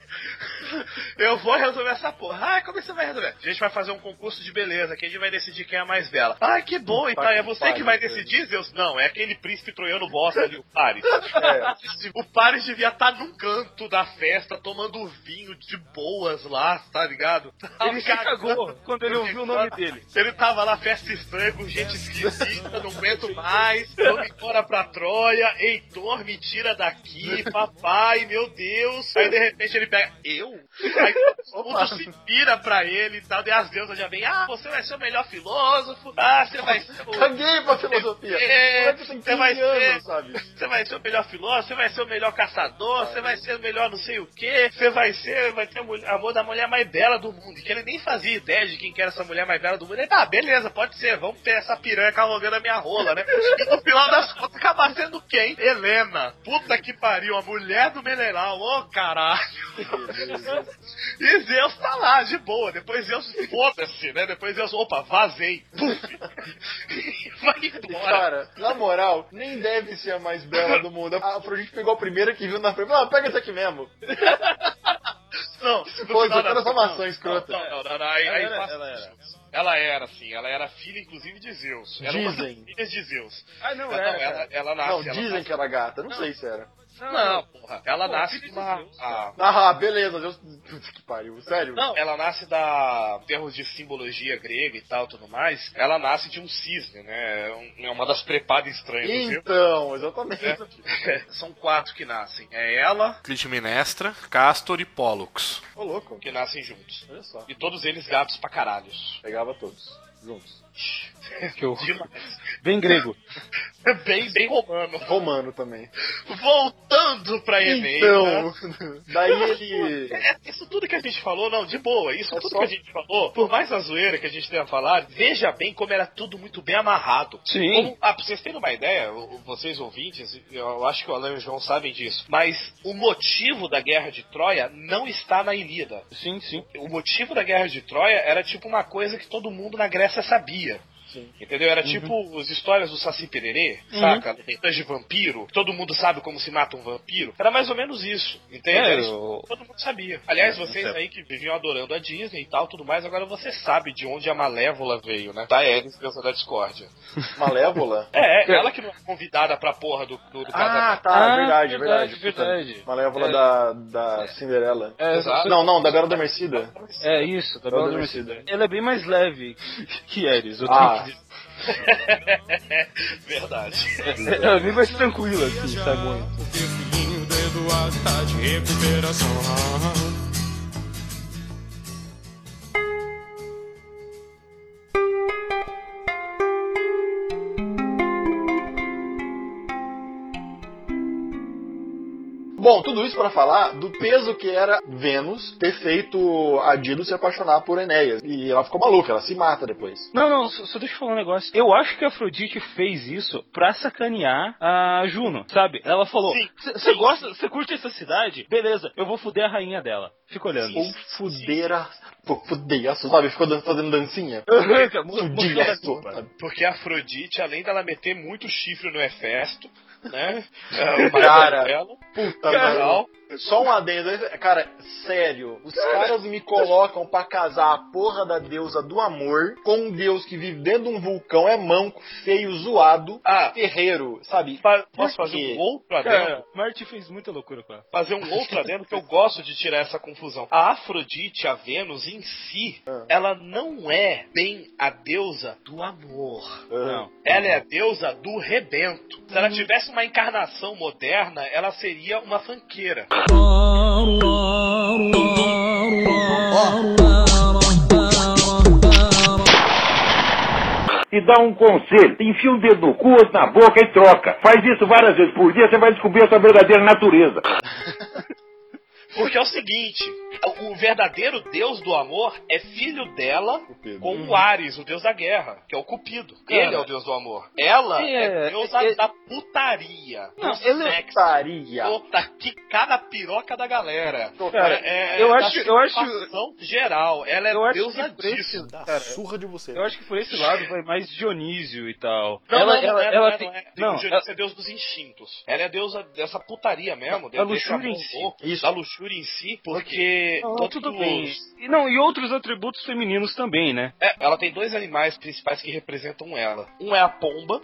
[SPEAKER 2] Eu vou resolver essa porra. Ah, como é que você vai resolver? A gente vai fazer um concurso de beleza, que a gente vai decidir quem é a mais bela. Ah, que bom, então é você que vai decidir, Zeus? Não, é aquele príncipe troiano bosta ali, o Paris. O Paris devia estar num canto da festa, tomando vinho de boas lá, tá ligado?
[SPEAKER 3] Ele se cagou quando ele ouviu o nome dele.
[SPEAKER 2] Ele tava lá, festa estranha, com gente esquisita, não aguento mais, vamos embora pra Troia, Heitor, me tira daqui, papai, meu Deus. Aí de repente ele pega, eu? Aí todo mundo se vira pra ele e tal, e as deusas já vêm, ah, você vai ser o melhor filósofo, ah, você vai ser o...
[SPEAKER 1] Caguei pra filosofia.
[SPEAKER 2] É,
[SPEAKER 1] Moleque tem
[SPEAKER 2] você vai
[SPEAKER 1] quinze anos,
[SPEAKER 2] ser,
[SPEAKER 1] sabe?
[SPEAKER 2] você vai ser o melhor filósofo, você vai ser o melhor caçador, você vai ser o melhor não sei o que, você vai ser, vai ter a mulher- amor da mulher mais bela do mundo, que ele nem fazia ideia de quem que era essa mulher mais bela do mundo. Ele, tá, beleza, pode ser, vamos ter essa piranha cavalgando a minha rola, né? E no final das contas acaba sendo quem? Helena. Puta que pariu, a mulher do Menelau, ô caralho. E Zeus tá lá, de boa. Depois Zeus, foda-se, né? Depois Zeus, opa, vazei. Puf. E vai embora.
[SPEAKER 1] Cara, na moral, nem deve ser a mais bela do mundo. A Afrodite pegou a primeira que viu na frente. Ah, pega essa aqui mesmo.
[SPEAKER 2] Não,
[SPEAKER 1] Se
[SPEAKER 2] no
[SPEAKER 1] fosse,
[SPEAKER 2] final
[SPEAKER 1] eu quero
[SPEAKER 2] das-
[SPEAKER 1] essa maçã
[SPEAKER 2] não,
[SPEAKER 1] escrota.
[SPEAKER 2] Não, não, não, não, aí, aí
[SPEAKER 3] Ela era-
[SPEAKER 2] passa-
[SPEAKER 3] ela era.
[SPEAKER 2] Ela era, assim, ela era filha, inclusive, de Zeus. Era uma das
[SPEAKER 1] Dizem.
[SPEAKER 2] filhas de Zeus.
[SPEAKER 3] Ah, não,
[SPEAKER 2] Não,
[SPEAKER 3] era,
[SPEAKER 2] ela,
[SPEAKER 3] cara.
[SPEAKER 2] ela nasce...
[SPEAKER 1] Não,
[SPEAKER 2] ela
[SPEAKER 1] dizem
[SPEAKER 2] nasce-
[SPEAKER 1] que era gata. Não sei se era.
[SPEAKER 2] Não, porra. Ela
[SPEAKER 3] Pô,
[SPEAKER 2] nasce
[SPEAKER 3] filha de
[SPEAKER 2] uma...
[SPEAKER 3] Zeus,
[SPEAKER 2] a-
[SPEAKER 1] Ah, beleza. Deus... Putz, que pariu. Sério?
[SPEAKER 2] Não, ela nasce da... Em termos de simbologia grega e tal, tudo mais, ela nasce de um cisne, né? É um- É uma das prepadas estranhas do Zeus.
[SPEAKER 1] Então, exatamente.
[SPEAKER 2] É. São quatro que nascem. É ela, Clitemnestra, Castor e Pollux,
[SPEAKER 1] Ô, louco.
[SPEAKER 2] que nascem juntos.
[SPEAKER 1] Olha só.
[SPEAKER 2] E todos eles gatos pra caralhos.
[SPEAKER 1] Pegava todos. Juntos.
[SPEAKER 3] Que eu...
[SPEAKER 2] Demais.
[SPEAKER 3] Bem grego.
[SPEAKER 2] bem, bem romano.
[SPEAKER 1] Romano também.
[SPEAKER 2] Voltando pra Enem.
[SPEAKER 1] Então,
[SPEAKER 2] né?
[SPEAKER 1] daí ele...
[SPEAKER 2] É, isso tudo que a gente falou, não, de boa. Isso
[SPEAKER 1] É
[SPEAKER 2] tudo
[SPEAKER 1] só-
[SPEAKER 2] que a gente falou, por mais a zoeira que a gente tenha falado, veja bem como era tudo muito bem amarrado.
[SPEAKER 3] Sim.
[SPEAKER 2] Como, ah, pra vocês terem uma ideia, o- vocês ouvintes, eu acho que o Alan e o João sabem disso, mas o motivo da Guerra de Troia não está na Ilíada.
[SPEAKER 3] Sim, sim.
[SPEAKER 2] O motivo da Guerra de Troia era tipo uma coisa que todo mundo na Grécia sabia.
[SPEAKER 1] Sim.
[SPEAKER 2] Entendeu? Era tipo as histórias do Saci Pererê,
[SPEAKER 3] Uhum.
[SPEAKER 2] saca? Lendas de vampiro, todo mundo sabe como se mata um vampiro. Era mais ou menos isso, entende?
[SPEAKER 3] É,
[SPEAKER 2] Era isso
[SPEAKER 3] eu-
[SPEAKER 2] que todo mundo sabia. Aliás,
[SPEAKER 3] É,
[SPEAKER 2] vocês
[SPEAKER 3] certo.
[SPEAKER 2] aí que viviam adorando a Disney e tal, tudo mais, agora você sabe de onde a Malévola veio, né? Da Ares, deusa da discórdia.
[SPEAKER 1] Malévola?
[SPEAKER 2] É, é, ela que não é convidada pra porra do, do, do
[SPEAKER 1] Ah,
[SPEAKER 2] casamento.
[SPEAKER 1] tá,
[SPEAKER 3] Ah,
[SPEAKER 1] verdade,
[SPEAKER 3] verdade,
[SPEAKER 1] verdade. Puta,
[SPEAKER 3] verdade.
[SPEAKER 1] Malévola
[SPEAKER 3] É.
[SPEAKER 1] da, da Cinderela.
[SPEAKER 3] É,
[SPEAKER 2] Exato.
[SPEAKER 1] Não, não, da Bela Adormecida.
[SPEAKER 3] É isso, da
[SPEAKER 1] Bela
[SPEAKER 3] Bela
[SPEAKER 1] Adormecida.
[SPEAKER 3] Adormecida. Ela é bem mais leve que Ares, eu
[SPEAKER 1] Ah.
[SPEAKER 3] tenho que dizer.
[SPEAKER 2] Verdade.
[SPEAKER 3] Ela é bem mais tranquila, assim, sabe?
[SPEAKER 4] Porque filhinho do Eduardo tá de recuperação.
[SPEAKER 1] Bom, tudo isso pra falar do peso que era Vênus ter feito a Dido se apaixonar por Enéas. E ela ficou maluca, ela se mata depois.
[SPEAKER 3] Não, não, só, só deixa eu falar um negócio. Eu acho que a Afrodite fez isso pra sacanear a Juno, sabe? Ela falou: você gosta, você curte essa cidade? Beleza, eu vou fuder a rainha dela. Fica olhando.
[SPEAKER 1] Ou fuder a... Pô, fuder a... Sabe, ficou dan- fazendo dancinha.
[SPEAKER 3] Cara, mo-
[SPEAKER 1] Fudir
[SPEAKER 3] mostrou
[SPEAKER 1] a
[SPEAKER 3] da
[SPEAKER 1] sua,
[SPEAKER 3] culpa.
[SPEAKER 1] sabe?
[SPEAKER 2] Porque a Afrodite, além dela meter muito chifre no Hefesto, né? É, o
[SPEAKER 1] Cara,
[SPEAKER 2] dela,
[SPEAKER 1] Puta,
[SPEAKER 2] Caralho.
[SPEAKER 1] mano. Só um adendo. Cara, sério. Os caras me colocam pra casar a porra da deusa do amor com um deus que vive dentro de um vulcão, é manco, feio, zoado,
[SPEAKER 2] Ah.
[SPEAKER 1] terreiro, sabe?
[SPEAKER 2] Fa-
[SPEAKER 1] Por
[SPEAKER 2] Posso fazer
[SPEAKER 1] quê?
[SPEAKER 2] um outro adendo?
[SPEAKER 3] Cara, Marte fez muita loucura com ela.
[SPEAKER 2] Fazer um outro adendo que eu gosto de tirar essa confusão. A Afrodite, a Vênus em si,
[SPEAKER 1] Ah.
[SPEAKER 2] ela não é bem a deusa do amor.
[SPEAKER 3] Não.
[SPEAKER 2] Ela é a deusa do rebento. Se ela tivesse uma encarnação moderna, ela seria uma fanqueira.
[SPEAKER 10] E dá um conselho, enfia um dedo no cu, outro na boca e troca. Faz isso várias vezes por dia, você vai descobrir a sua verdadeira natureza.
[SPEAKER 2] Porque é o seguinte, o verdadeiro deus do amor é filho dela
[SPEAKER 1] Cupido.
[SPEAKER 2] com o Ares, o deus da guerra, que é o Cupido.
[SPEAKER 3] Cara,
[SPEAKER 2] ele é o deus do amor. Ela é,
[SPEAKER 3] é,
[SPEAKER 2] deusa
[SPEAKER 3] é-
[SPEAKER 2] da putaria.
[SPEAKER 3] Não,
[SPEAKER 2] do
[SPEAKER 3] ele é
[SPEAKER 2] sexo.
[SPEAKER 1] Putaria.
[SPEAKER 2] Puta, quicar na piroca da galera.
[SPEAKER 3] Cara,
[SPEAKER 2] é,
[SPEAKER 3] eu
[SPEAKER 2] da
[SPEAKER 3] acho- eu acho-
[SPEAKER 2] satisfação geral. Ela é
[SPEAKER 3] eu acho
[SPEAKER 2] deusa
[SPEAKER 3] que por esse-
[SPEAKER 2] disso.
[SPEAKER 1] Da
[SPEAKER 3] Cara,
[SPEAKER 1] surra de você.
[SPEAKER 3] Eu acho que por esse lado vai mais Dionísio e tal.
[SPEAKER 2] Não,
[SPEAKER 3] ela,
[SPEAKER 2] não, não,
[SPEAKER 3] ela,
[SPEAKER 2] é,
[SPEAKER 3] ela
[SPEAKER 2] não, é,
[SPEAKER 3] tem,
[SPEAKER 2] não é.
[SPEAKER 3] não,
[SPEAKER 2] o Dionísio
[SPEAKER 3] ela-
[SPEAKER 2] é deus dos instintos. Ela é deusa dessa putaria mesmo,
[SPEAKER 3] Da
[SPEAKER 2] desse
[SPEAKER 3] luxúria em
[SPEAKER 2] amor
[SPEAKER 3] si.
[SPEAKER 2] louco,
[SPEAKER 1] Isso.
[SPEAKER 2] da luxúria em si, porque
[SPEAKER 3] Não,
[SPEAKER 2] todos
[SPEAKER 3] tudo
[SPEAKER 2] os-
[SPEAKER 3] bem. E, não, e outros atributos femininos também, né?
[SPEAKER 2] É, ela tem dois animais principais que representam ela. Um é a pomba.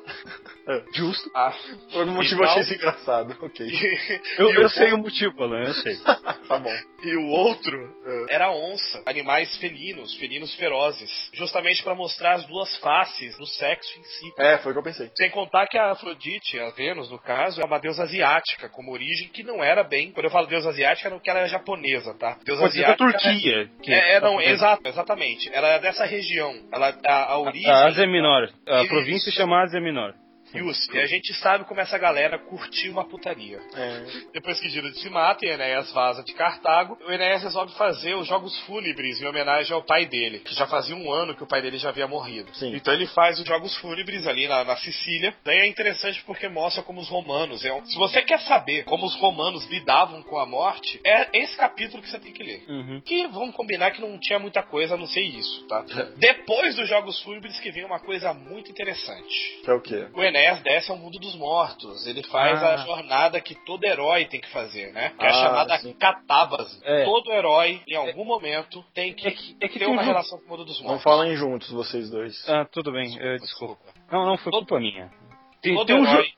[SPEAKER 3] Justo.
[SPEAKER 2] A...
[SPEAKER 1] Por algum motivo eu
[SPEAKER 2] e
[SPEAKER 1] achei
[SPEAKER 2] tal.
[SPEAKER 1] isso engraçado. Ok.
[SPEAKER 3] Eu,
[SPEAKER 2] E
[SPEAKER 3] eu
[SPEAKER 2] o
[SPEAKER 3] sei
[SPEAKER 2] outro-
[SPEAKER 3] o motivo, Alan, eu sei.
[SPEAKER 1] Tá bom.
[SPEAKER 2] E o outro era a onça. Animais felinos, felinos ferozes. Justamente pra mostrar as duas faces do sexo em si.
[SPEAKER 1] É, foi o que eu pensei.
[SPEAKER 2] Sem contar que a Afrodite, a Vênus, no caso, é uma deusa asiática, como origem, que não era bem. Quando eu falo deusa asiática, não que ela é japonesa, tá? Deusa
[SPEAKER 3] Pode ser da
[SPEAKER 2] asiática.
[SPEAKER 3] Turquia. que
[SPEAKER 2] É, é,
[SPEAKER 3] tá
[SPEAKER 2] não,
[SPEAKER 3] fazendo.
[SPEAKER 2] exato, exatamente. Ela é dessa região. Ela, a, a origem.
[SPEAKER 3] A Ásia Menor. A
[SPEAKER 2] Isso.
[SPEAKER 3] província chama Ásia Menor.
[SPEAKER 2] Just, e a gente sabe como essa galera curtiu uma putaria.
[SPEAKER 1] É.
[SPEAKER 2] Depois que Dido se mata e Enéas vaza de Cartago, o Enéas resolve fazer os jogos fúnebres em homenagem ao pai dele, que já fazia um ano que o pai dele já havia morrido.
[SPEAKER 1] Sim.
[SPEAKER 2] Então ele faz os jogos fúnebres ali na, na Sicília. Daí é interessante porque mostra como os romanos... É um... Se você quer saber como os romanos lidavam com a morte, é esse capítulo que você tem que ler.
[SPEAKER 3] Uhum.
[SPEAKER 2] Que vamos combinar que não tinha muita coisa a não ser isso, tá? Depois dos jogos fúnebres que vem uma coisa muito interessante.
[SPEAKER 1] Que é o quê?
[SPEAKER 2] O Enéas desce ao mundo dos mortos. Ele faz
[SPEAKER 3] Ah.
[SPEAKER 2] a jornada que todo herói tem que fazer, né? Que é a
[SPEAKER 1] Ah,
[SPEAKER 2] chamada
[SPEAKER 1] sim.
[SPEAKER 2] catábase.
[SPEAKER 3] É.
[SPEAKER 2] Todo herói, em algum momento, tem que,
[SPEAKER 3] É que- é que
[SPEAKER 2] ter
[SPEAKER 3] tem
[SPEAKER 2] uma
[SPEAKER 3] um-
[SPEAKER 2] relação com o mundo dos
[SPEAKER 1] Não
[SPEAKER 2] mortos.
[SPEAKER 1] falem juntos, vocês dois.
[SPEAKER 3] Ah, tudo bem, eh, desculpa. Não, não, foi
[SPEAKER 2] Todo-
[SPEAKER 3] culpa minha. Tem,
[SPEAKER 2] Todo
[SPEAKER 3] tem um
[SPEAKER 2] herói.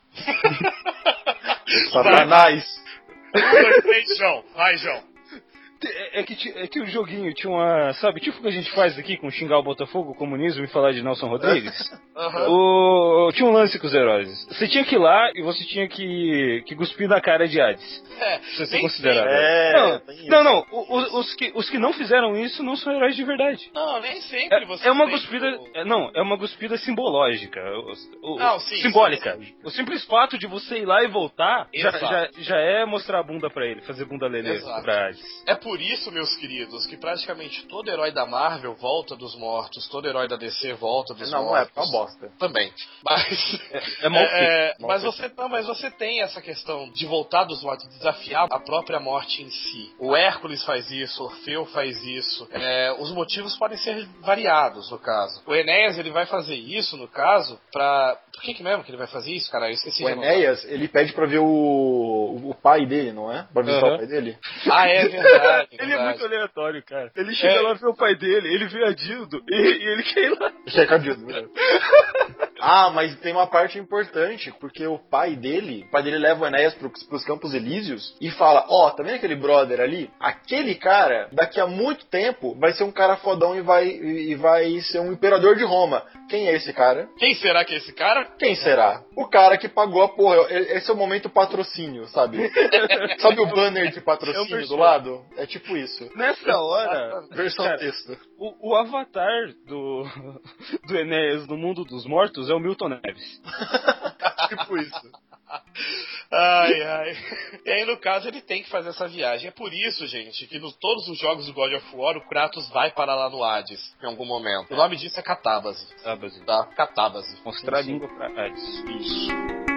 [SPEAKER 3] jogo.
[SPEAKER 1] Satanás!
[SPEAKER 2] Um, dois, três, João. Vai, João.
[SPEAKER 3] É que, é que o joguinho tinha uma... Sabe, tipo o que a gente faz aqui com xingar o Botafogo, o comunismo e falar de Nelson Rodrigues? Uhum. O, tinha um lance com os heróis. Você tinha que ir lá e você tinha que, que cuspir na cara de Hades.
[SPEAKER 2] É,
[SPEAKER 3] se você considerar.
[SPEAKER 1] É,
[SPEAKER 3] não, não, não. Os, os, que, os que não fizeram isso não são heróis de verdade.
[SPEAKER 2] Não, nem sempre
[SPEAKER 3] é,
[SPEAKER 2] você
[SPEAKER 3] é uma
[SPEAKER 2] tem,
[SPEAKER 3] cuspida.
[SPEAKER 2] tipo...
[SPEAKER 3] É, não, é uma cuspida simbológica. O, o,
[SPEAKER 2] não, sim,
[SPEAKER 3] simbólica.
[SPEAKER 2] Sim, sim.
[SPEAKER 3] O simples fato de você ir lá e voltar já, já, já é mostrar a bunda pra ele, fazer bunda lelê pra Hades.
[SPEAKER 2] É por isso, meus queridos, que praticamente todo herói da Marvel volta dos mortos, todo herói da D C volta dos
[SPEAKER 1] não,
[SPEAKER 2] mortos.
[SPEAKER 1] Não, é uma bosta.
[SPEAKER 2] Também. Mas.
[SPEAKER 3] É, é mal feito.
[SPEAKER 2] É,
[SPEAKER 3] mal
[SPEAKER 2] mas,
[SPEAKER 3] feito.
[SPEAKER 2] Você, não, mas você tem essa questão de voltar dos mortos, desafiar a própria morte em si. O Hércules faz isso, o Orfeu faz isso. É, os motivos podem ser variados, no caso. O Enéas, ele vai fazer isso, no caso, pra... Por que que mesmo que ele vai fazer isso, cara? Eu esqueci.
[SPEAKER 1] O Enéas, ele pede pra ver o, o pai dele, não é? Pra visitar uhum. o pai dele.
[SPEAKER 2] Ah, é verdade.
[SPEAKER 3] Ele é muito aleatório, cara. Ele chega é. lá ver o pai dele, ele vê a Dildo e, e ele quer ir lá.
[SPEAKER 1] Quer ir a Dildo, né? Ah, mas tem uma parte importante, porque o pai dele, o pai dele leva o Enéas pros, pros Campos Elíseos e fala, ó, oh, tá vendo aquele brother ali? Aquele cara, daqui a muito tempo, vai ser um cara fodão e vai, e vai ser um imperador de Roma. Quem é esse cara?
[SPEAKER 2] Quem será que é esse cara?
[SPEAKER 1] Quem será? O cara que pagou a porra. Esse é o momento patrocínio, sabe? Sabe o banner de patrocínio do lado? É tipo isso.
[SPEAKER 3] Nessa hora,
[SPEAKER 1] versão
[SPEAKER 3] cara,
[SPEAKER 1] texto.
[SPEAKER 3] O, o avatar do, do Enéas no mundo dos mortos é o Milton Neves.
[SPEAKER 1] Tipo isso.
[SPEAKER 2] Ai, ai. E aí, no caso, ele tem que fazer essa viagem. É por isso, gente, que nos todos os jogos do God of War, o Kratos vai parar lá no Hades, em algum momento. O nome disso é catábase.
[SPEAKER 3] Catábase.
[SPEAKER 2] Tá? Catábase.
[SPEAKER 3] Mostrar a língua pra Hades.
[SPEAKER 2] Isso.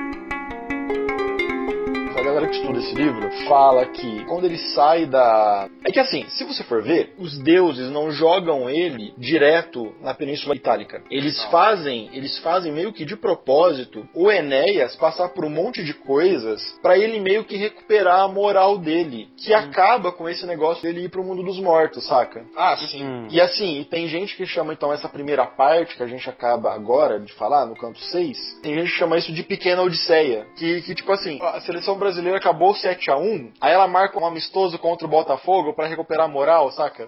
[SPEAKER 1] A galera que estuda esse livro fala que quando ele sai da... É que assim, se você for ver, os deuses não jogam ele direto na Península Itálica. Eles não. fazem, eles fazem meio que de propósito o Enéas passar por um monte de coisas pra ele meio que recuperar a moral dele, que hum. acaba com esse negócio dele ir pro mundo dos mortos, saca?
[SPEAKER 2] Ah, sim. Hum.
[SPEAKER 1] E assim, e tem gente que chama então essa primeira parte que a gente acaba agora de falar, no canto seis, tem gente que chama isso de Pequena Odisseia, que, que tipo assim, a seleção brasileira acabou sete a um, aí ela marca um amistoso contra o Botafogo pra recuperar a moral, saca?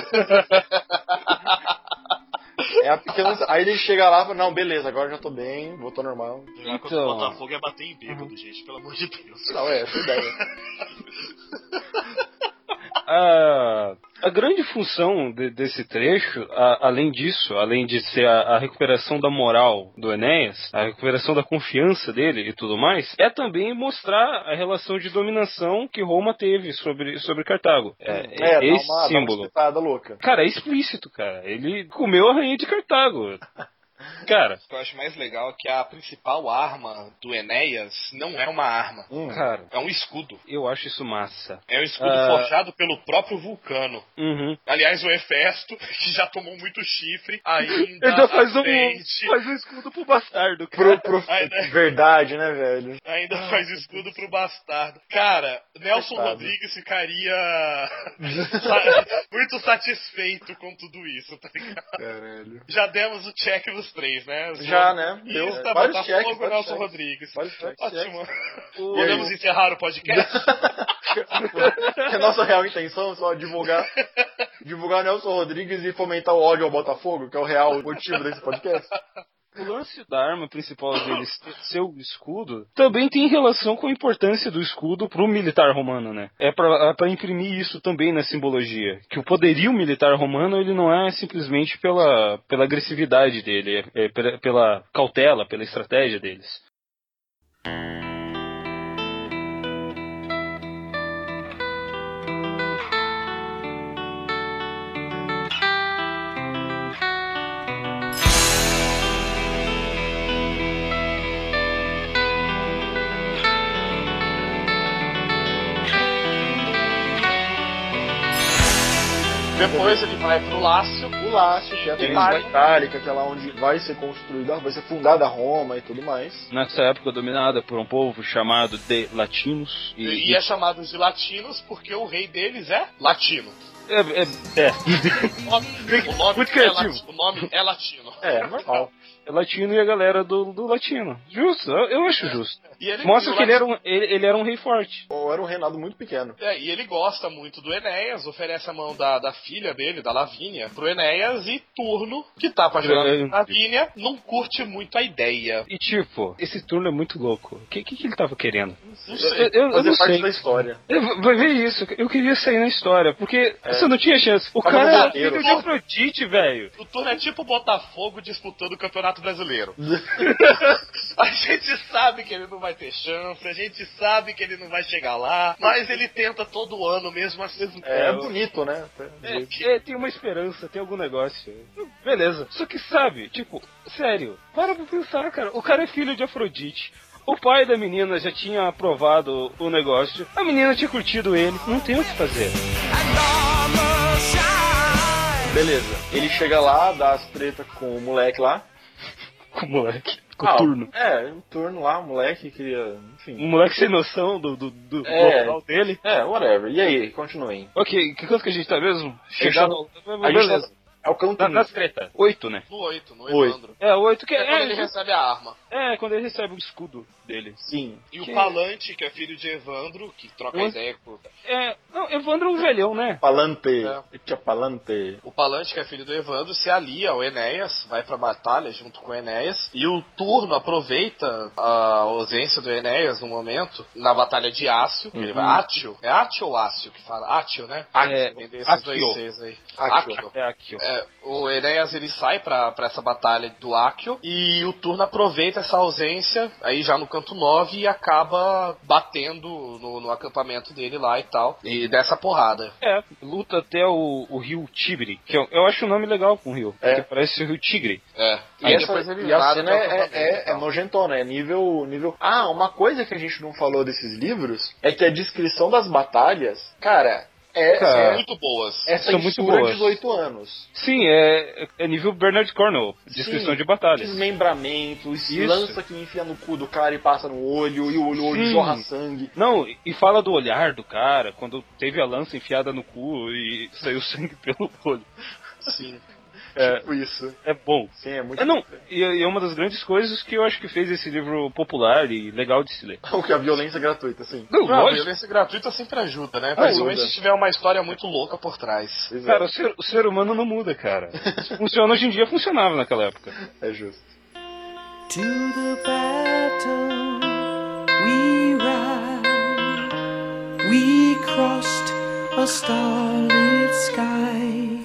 [SPEAKER 1] É a pequena... Aí ele chega lá e fala, não, beleza, agora já tô bem, voltou normal.
[SPEAKER 2] Jogar contra o Botafogo é bater em bêbado, uhum. gente, pelo amor de Deus.
[SPEAKER 1] Não, é, essa ideia.
[SPEAKER 3] A, a grande função de, desse trecho, a, além disso, além de ser a, a recuperação da moral do Enéas, a recuperação da confiança dele e tudo mais, é também mostrar a relação de dominação que Roma teve sobre, sobre Cartago. É,
[SPEAKER 1] é
[SPEAKER 3] esse
[SPEAKER 1] dá uma,
[SPEAKER 3] símbolo.
[SPEAKER 1] Dá uma louca.
[SPEAKER 3] Cara, é explícito, cara. Ele comeu a rainha de Cartago. Cara,
[SPEAKER 2] o que eu acho mais legal é que a principal arma do Enéas não é uma arma.
[SPEAKER 3] Hum, cara,
[SPEAKER 2] é um escudo.
[SPEAKER 3] Eu acho isso massa.
[SPEAKER 2] É um escudo uh... forjado pelo próprio Vulcano.
[SPEAKER 3] Uhum.
[SPEAKER 2] Aliás, o Hefesto, que já tomou muito chifre, ainda,
[SPEAKER 3] ainda faz, um, faz um escudo pro bastardo.
[SPEAKER 1] Pro, pro... Ainda... Verdade, né, velho?
[SPEAKER 2] Ainda ah, faz escudo pro bastardo. Cara, Nelson Coitado. Rodrigues ficaria muito satisfeito com tudo isso, tá ligado?
[SPEAKER 1] Caralho.
[SPEAKER 2] Já demos o check nos três, né?
[SPEAKER 1] Já, né? Deu
[SPEAKER 2] Isso, vários cheques, Nelson check. Rodrigues.
[SPEAKER 1] Check,
[SPEAKER 2] Ótimo. O... Podemos encerrar o podcast?
[SPEAKER 1] A nossa real intenção é só divulgar, divulgar Nelson Rodrigues e fomentar o ódio ao Botafogo, que é o real motivo desse podcast.
[SPEAKER 3] O lance da arma principal deles ser o escudo também tem relação com a importância do escudo pro militar romano, né? É pra, é pra imprimir isso também na simbologia. Que o poderio militar romano, ele não é simplesmente pela, pela agressividade dele, é, é pela, pela cautela, pela estratégia deles.
[SPEAKER 2] Depois ele vai pro Lácio.
[SPEAKER 1] O Lácio, que é a Península Itálica, que é lá onde vai ser construída, vai ser fundada Roma e tudo mais.
[SPEAKER 3] Nessa época dominada por um povo chamado de Latinos.
[SPEAKER 2] E, e é chamado de Latinos porque o rei deles é latino.
[SPEAKER 3] É, é, é.
[SPEAKER 2] O nome, o nome
[SPEAKER 3] Muito
[SPEAKER 2] é
[SPEAKER 3] criativo.
[SPEAKER 2] latino. O nome é latino.
[SPEAKER 1] É, normal.
[SPEAKER 3] É latino e a galera do, do latino. Justo, eu, eu acho justo.
[SPEAKER 2] E ele,
[SPEAKER 3] Mostra
[SPEAKER 2] e o
[SPEAKER 3] que ele era,
[SPEAKER 2] latino-
[SPEAKER 3] um, ele, ele era um rei forte.
[SPEAKER 1] Ou era um reinado muito pequeno.
[SPEAKER 2] É, e ele gosta muito do Enéas, oferece a mão da, da filha dele, da Lavínia, pro Enéas, e Turno, que tá apaixonado
[SPEAKER 3] É.
[SPEAKER 2] por Lavínia, não curte muito a ideia.
[SPEAKER 3] E tipo, esse turno é muito louco. O que, que, que ele tava querendo?
[SPEAKER 2] Não
[SPEAKER 3] Eu,
[SPEAKER 2] sei.
[SPEAKER 3] eu, eu
[SPEAKER 1] Fazer
[SPEAKER 3] não
[SPEAKER 1] parte
[SPEAKER 3] sei.
[SPEAKER 1] da história.
[SPEAKER 3] Eu- Vai ver isso, eu queria sair na história, porque
[SPEAKER 1] É.
[SPEAKER 3] você não tinha chance. O
[SPEAKER 1] Tava no
[SPEAKER 3] cara era
[SPEAKER 1] roteiro.
[SPEAKER 3] filho de Afrodite, velho.
[SPEAKER 2] O Turno é tipo o Botafogo disputando o Campeonato Brasileiro. A gente sabe que ele não vai ter chance, a gente sabe que ele não vai chegar lá, mas ele tenta todo ano mesmo assim.
[SPEAKER 1] É, é bonito, né?
[SPEAKER 3] É, é, tem uma esperança, tem algum negócio. Beleza. Só que sabe, tipo, sério, para pra pensar, cara. O cara é filho de Afrodite. O pai da menina já tinha aprovado o negócio. A menina tinha curtido ele. Não tem o que fazer.
[SPEAKER 1] Beleza. Ele chega lá, dá as tretas com o moleque lá.
[SPEAKER 3] Com o moleque. Com
[SPEAKER 1] Ah,
[SPEAKER 3] o turno.
[SPEAKER 1] É, um turno lá, o moleque queria. Enfim.
[SPEAKER 3] Um moleque sem noção do, do, do
[SPEAKER 1] É.
[SPEAKER 3] local dele.
[SPEAKER 1] É, whatever. E aí, continuem.
[SPEAKER 3] Ok, que coisa que a gente tá mesmo?
[SPEAKER 1] Chegar
[SPEAKER 3] no...
[SPEAKER 1] A gente
[SPEAKER 3] Beleza.
[SPEAKER 1] tá- É o canto
[SPEAKER 3] Na, nas treta. Oito, né?
[SPEAKER 2] No oito, no
[SPEAKER 1] Oito.
[SPEAKER 2] Evandro.
[SPEAKER 3] É, oito que
[SPEAKER 2] É quando
[SPEAKER 3] é.
[SPEAKER 2] ele recebe a arma.
[SPEAKER 3] É, quando ele recebe o escudo dele.
[SPEAKER 1] Sim.
[SPEAKER 2] E o
[SPEAKER 3] Que-
[SPEAKER 2] Palante, que é filho de Evandro, que troca
[SPEAKER 3] Mas-
[SPEAKER 2] ideia com...
[SPEAKER 3] É. Não, Evandro é um velhão, né?
[SPEAKER 1] Palante.
[SPEAKER 2] É.
[SPEAKER 1] Tia Palante.
[SPEAKER 2] O Palante, que é filho do Evandro, se alia ao Enéas, vai pra batalha junto com o Enéas, e o Turno aproveita a ausência do Enéas no momento, na batalha de Ácio, que ele vai... Átio? É Átio ou Ácio que fala? Átio, né?
[SPEAKER 3] É,
[SPEAKER 2] Tem desses
[SPEAKER 3] Áquio.
[SPEAKER 2] dois Cs aí.
[SPEAKER 1] Áquio.
[SPEAKER 2] Áquio.
[SPEAKER 3] É aqui, ó.
[SPEAKER 2] É, o Enéas ele sai pra, pra essa batalha do Áquio e o Turno aproveita essa ausência aí já no canto nove e acaba batendo no, no acampamento dele lá e tal. E dessa porrada.
[SPEAKER 3] É, luta até o, o rio Tigre, que eu, eu acho um nome legal com o rio,
[SPEAKER 1] É.
[SPEAKER 3] porque parece o rio Tigre.
[SPEAKER 2] É.
[SPEAKER 1] E,
[SPEAKER 2] Aí
[SPEAKER 1] essa,
[SPEAKER 2] depois ele
[SPEAKER 1] e a
[SPEAKER 2] nada
[SPEAKER 1] cena
[SPEAKER 2] de
[SPEAKER 1] é,
[SPEAKER 2] acampamento
[SPEAKER 1] é,
[SPEAKER 2] e
[SPEAKER 1] é, é
[SPEAKER 2] tal.
[SPEAKER 1] nojentona, é nível, nível. Ah, uma coisa que a gente não falou desses livros é que a descrição das batalhas, cara, é,
[SPEAKER 3] Cara,
[SPEAKER 1] é,
[SPEAKER 2] Muito boas.
[SPEAKER 1] é
[SPEAKER 3] são muito
[SPEAKER 1] censura
[SPEAKER 3] boas.
[SPEAKER 1] dezoito anos.
[SPEAKER 3] Sim, é, é nível Bernard Cornwell, descrição
[SPEAKER 1] Sim,
[SPEAKER 3] de batalhas.
[SPEAKER 1] Desmembramento, esse
[SPEAKER 3] Isso.
[SPEAKER 1] lança que enfia no cu do cara e passa no olho, e o olho, o olho
[SPEAKER 3] Sim.
[SPEAKER 1] jorra sangue.
[SPEAKER 3] Não, e fala do olhar do cara, quando teve a lança enfiada no cu e saiu sangue pelo olho.
[SPEAKER 2] Sim.
[SPEAKER 3] É,
[SPEAKER 1] Tipo isso.
[SPEAKER 3] é bom.
[SPEAKER 1] Sim, é muito.
[SPEAKER 3] É, não, e e é uma das grandes coisas que eu acho que fez esse livro popular e legal de se ler.
[SPEAKER 1] O que a violência é gratuita, sim.
[SPEAKER 3] Não,
[SPEAKER 2] Não, a
[SPEAKER 3] lógico.
[SPEAKER 2] violência gratuita sempre ajuda, né?
[SPEAKER 1] Ajuda.
[SPEAKER 2] Principalmente se tiver uma história muito louca por trás.
[SPEAKER 1] Pois é.
[SPEAKER 3] Cara, o ser, o ser humano não muda, cara. Se funciona hoje em dia, funcionava naquela época.
[SPEAKER 1] É justo.
[SPEAKER 11] To the battle we ride. We crossed a starlit sky.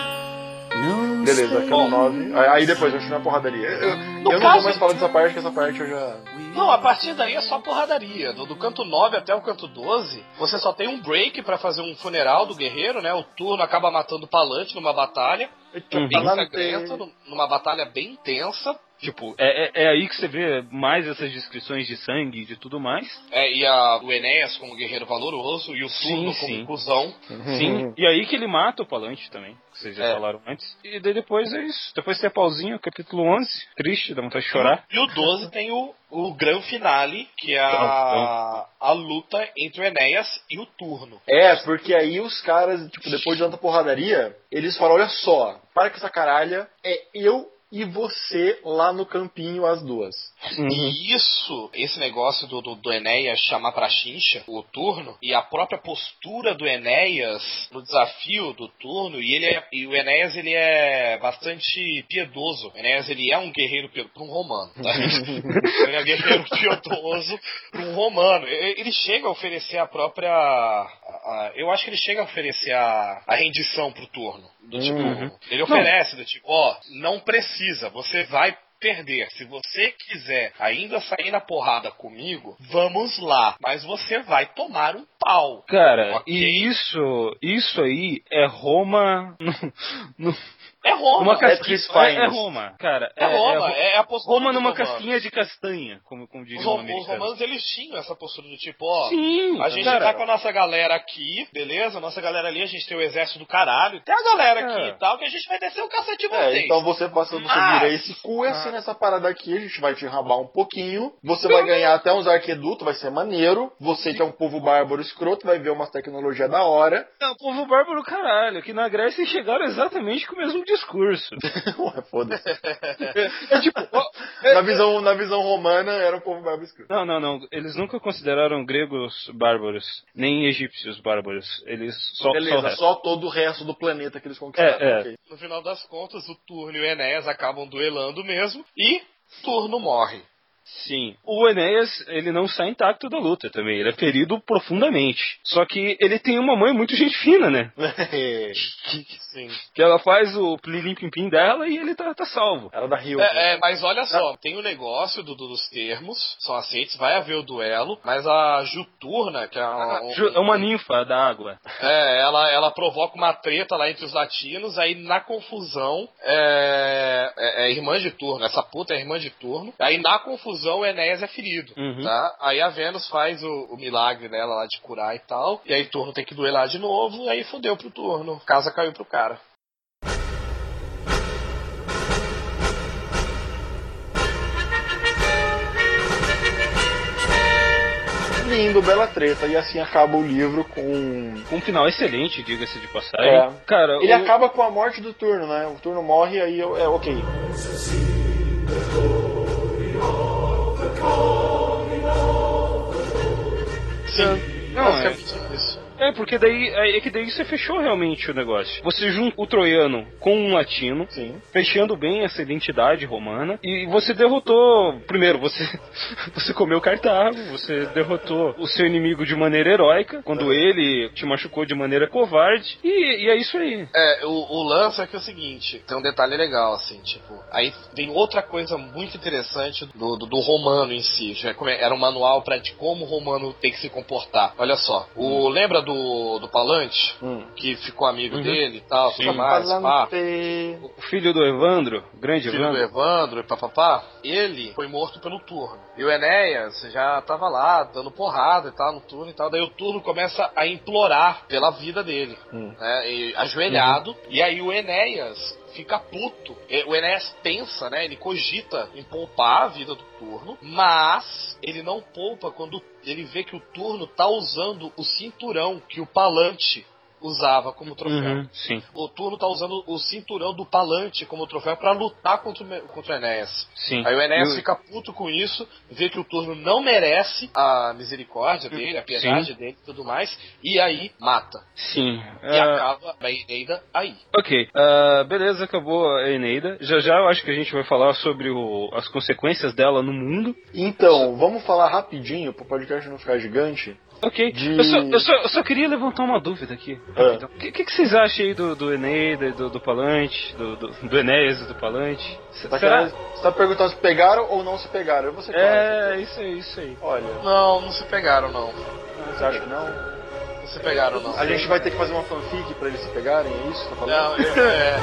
[SPEAKER 11] No
[SPEAKER 1] Beleza,
[SPEAKER 11] space-
[SPEAKER 1] canto nove. Aí aí depois, continua a porradaria. Eu, eu não vou
[SPEAKER 2] caso-
[SPEAKER 1] mais falar dessa parte, que essa parte eu já.
[SPEAKER 2] Não, a partir daí é só porradaria. Do, do canto nove até o canto doze, você só tem um break pra fazer um funeral do guerreiro, né? O Turno acaba matando o Palante numa batalha
[SPEAKER 3] Uhum.
[SPEAKER 2] bem sangrenta, num- numa batalha bem intensa.
[SPEAKER 3] Tipo, é, é, é aí que você vê mais essas descrições de sangue e de tudo mais.
[SPEAKER 2] É, e a, o Enéas como guerreiro valoroso e o Turno
[SPEAKER 3] Sim,
[SPEAKER 2] como
[SPEAKER 3] sim.
[SPEAKER 2] cuzão.
[SPEAKER 3] Sim, e aí que ele mata o Palante também, que vocês já
[SPEAKER 2] É.
[SPEAKER 3] falaram antes. E daí depois é isso. Depois tem a pausinha, capítulo onze. Triste, dá vontade de chorar.
[SPEAKER 2] E o doze tem o, o grande finale, que é a, a luta entre o Enéas e o Turno.
[SPEAKER 1] É, porque aí os caras, tipo, depois de tanta porradaria, eles falam, olha só, para com essa caralha, é eu e você lá no campinho, as duas.
[SPEAKER 2] E isso, esse negócio do, do, do Enéas chamar pra chincha o Turno, e a própria postura do Enéas no desafio do Turno, e ele é, e o Enéas ele é bastante piedoso. O Enéas ele é um guerreiro piedoso pra um romano, tá? Ele é um guerreiro piedoso pra um romano. Ele ele chega a oferecer a própria... a- a- eu acho que ele chega a oferecer a, a rendição pro Turno. Do tipo,
[SPEAKER 3] Uhum.
[SPEAKER 2] ele oferece do tipo, ó, não precisa, você vai perder. Se você quiser ainda sair na porrada comigo, vamos lá. Mas você vai tomar um pau.
[SPEAKER 3] Cara,
[SPEAKER 2] Ok?
[SPEAKER 3] e isso, isso aí é Roma no, no,
[SPEAKER 2] É Roma.
[SPEAKER 3] Uma
[SPEAKER 1] Chris
[SPEAKER 3] casquinha, é, é
[SPEAKER 1] Fiennes.
[SPEAKER 3] Roma, cara.
[SPEAKER 2] É Roma,
[SPEAKER 3] é,
[SPEAKER 2] é a postura
[SPEAKER 3] Roma
[SPEAKER 2] dos
[SPEAKER 3] numa
[SPEAKER 2] romanos.
[SPEAKER 3] casquinha de castanha, como, como
[SPEAKER 2] Os,
[SPEAKER 3] diria
[SPEAKER 2] ro-
[SPEAKER 3] um
[SPEAKER 2] os
[SPEAKER 3] americano.
[SPEAKER 2] romanos, eles tinham essa postura do tipo, ó,
[SPEAKER 3] Sim,
[SPEAKER 2] a gente
[SPEAKER 3] cara.
[SPEAKER 2] tá com a nossa galera aqui, beleza? Nossa galera ali, a gente tem o exército do caralho, tem a galera aqui
[SPEAKER 3] É.
[SPEAKER 2] e tal, que a gente vai descer o cacete de
[SPEAKER 1] É,
[SPEAKER 2] vocês.
[SPEAKER 1] então você passando, você
[SPEAKER 2] Mas-
[SPEAKER 1] vira esse cu, e assim nessa parada aqui, a gente vai te rabar um pouquinho, você vai ganhar até uns arquedutos, vai ser maneiro, você que é um povo bárbaro escroto, vai ver umas tecnologias da hora.
[SPEAKER 3] É o povo bárbaro, caralho, que na Grécia chegaram exatamente com o mesmo discurso.
[SPEAKER 1] Ué, foda-se.
[SPEAKER 3] É tipo, ó, é-
[SPEAKER 1] Na visão, na visão romana, era um povo bárbaro escroto.
[SPEAKER 3] Não, não, não. Eles nunca consideraram gregos bárbaros, nem egípcios bárbaros. Eles só, só o
[SPEAKER 1] Beleza,
[SPEAKER 3] resto.
[SPEAKER 1] só todo o resto do planeta que eles conquistaram.
[SPEAKER 3] É, é.
[SPEAKER 1] ok.
[SPEAKER 2] No final das contas, o Turno e o Enéas acabam duelando mesmo, e Turno morre.
[SPEAKER 3] Sim. O Enéas, ele não sai intacto da luta também. Ele é ferido profundamente. Só que ele tem uma mãe muito gente fina, né?
[SPEAKER 2] Sim.
[SPEAKER 3] Que ela faz o plilim-pim-pim dela e ele tá, tá salvo.
[SPEAKER 1] Era da Rio.
[SPEAKER 2] É, é, mas olha só, tem o negócio do, do- dos termos, são aceitos, vai haver o duelo, mas a Juturna, que é,
[SPEAKER 3] Ah,
[SPEAKER 2] um-
[SPEAKER 3] Ju- É uma ninfa da água.
[SPEAKER 2] é, ela, ela provoca uma treta lá entre os latinos, aí na confusão, é, é, é irmã de Turno, essa puta é irmã de Turno, aí na confusão o Enéas é ferido,
[SPEAKER 3] Uhum.
[SPEAKER 2] tá? Aí a Vênus faz o, o milagre dela lá de curar e tal, e aí Turno tem que duelar de novo, e aí fodeu pro Turno, casa caiu pro cara.
[SPEAKER 1] Lindo, bela treta. E assim acaba o livro com...
[SPEAKER 3] Com um final excelente, diga-se de passagem.
[SPEAKER 1] É.
[SPEAKER 3] Cara,
[SPEAKER 1] Ele
[SPEAKER 3] o-
[SPEAKER 1] acaba com a morte do Turno, né? O Turno morre e aí é ok.
[SPEAKER 2] Sim,
[SPEAKER 3] Não,
[SPEAKER 2] basicamente isso.
[SPEAKER 3] É, porque daí é que daí você fechou realmente o negócio. Você junta o troiano com um latino,
[SPEAKER 1] Sim.
[SPEAKER 3] fechando bem essa identidade romana, e você derrotou. Primeiro, você você comeu Cartago, você derrotou o seu inimigo de maneira heróica, quando ele te machucou de maneira covarde, e, e é isso aí.
[SPEAKER 2] É, o, o lance é que é o seguinte, tem um detalhe legal, assim, tipo, aí tem outra coisa muito interessante do, do, do romano em si, já come- era um manual pra de como o romano tem que se comportar. Olha só, o, lembra do, do Palante,
[SPEAKER 1] Hum.
[SPEAKER 2] que ficou amigo
[SPEAKER 3] Uhum.
[SPEAKER 2] dele e tal,
[SPEAKER 3] Sim.
[SPEAKER 2] tudo mais, pá,
[SPEAKER 3] O filho do Evandro, grande
[SPEAKER 2] filho do
[SPEAKER 3] Evandro.
[SPEAKER 2] Evandro e papapá, ele foi morto pelo Turno. E o Enéas já tava lá, dando porrada e tal, no Turno e tal, daí o Turno começa a implorar pela vida dele,
[SPEAKER 1] Hum.
[SPEAKER 2] né, e ajoelhado, e aí o Enéas fica puto. E- O Enéas pensa, né? Ele cogita em poupar a vida do Turno, mas ele não poupa quando ele vê que o Turno tá usando o cinturão que o Palante usava como troféu.
[SPEAKER 3] Uhum, sim.
[SPEAKER 2] O Turno tá usando o cinturão do Palante como troféu pra lutar contra o, Me- contra o Enéas.
[SPEAKER 3] Sim.
[SPEAKER 2] Aí o Enéas
[SPEAKER 3] Eu-
[SPEAKER 2] fica puto com isso, vê que o Turno não merece a misericórdia dele, a piedade
[SPEAKER 3] Sim.
[SPEAKER 2] dele e tudo mais, e aí mata.
[SPEAKER 3] Sim.
[SPEAKER 2] E
[SPEAKER 3] Ah,
[SPEAKER 2] acaba a Eneida aí.
[SPEAKER 3] Ok, ah, beleza, acabou a Eneida. Já já eu acho que a gente vai falar sobre o- as consequências dela no mundo.
[SPEAKER 1] Então, vamos falar rapidinho, pro podcast não ficar gigante.
[SPEAKER 3] Ok,
[SPEAKER 1] De-
[SPEAKER 3] eu, só, eu, só, eu só queria levantar uma dúvida aqui.
[SPEAKER 1] Ah.
[SPEAKER 3] O que, que, que vocês acham aí do, do Eneida, e do, do Palante, do, do, do Enéas e do Palante?
[SPEAKER 1] Você tá,
[SPEAKER 3] Será?
[SPEAKER 1] querendo- você tá perguntando se pegaram ou não se pegaram? Eu vou ser claro.
[SPEAKER 3] É, isso aí, isso aí.
[SPEAKER 1] Olha,
[SPEAKER 2] Não, não se pegaram não.
[SPEAKER 1] você acha que não?
[SPEAKER 2] Não se pegaram não.
[SPEAKER 1] A gente vai ter que fazer uma fanfic pra eles se pegarem, é isso que você tá falando?
[SPEAKER 2] Não, eu, é...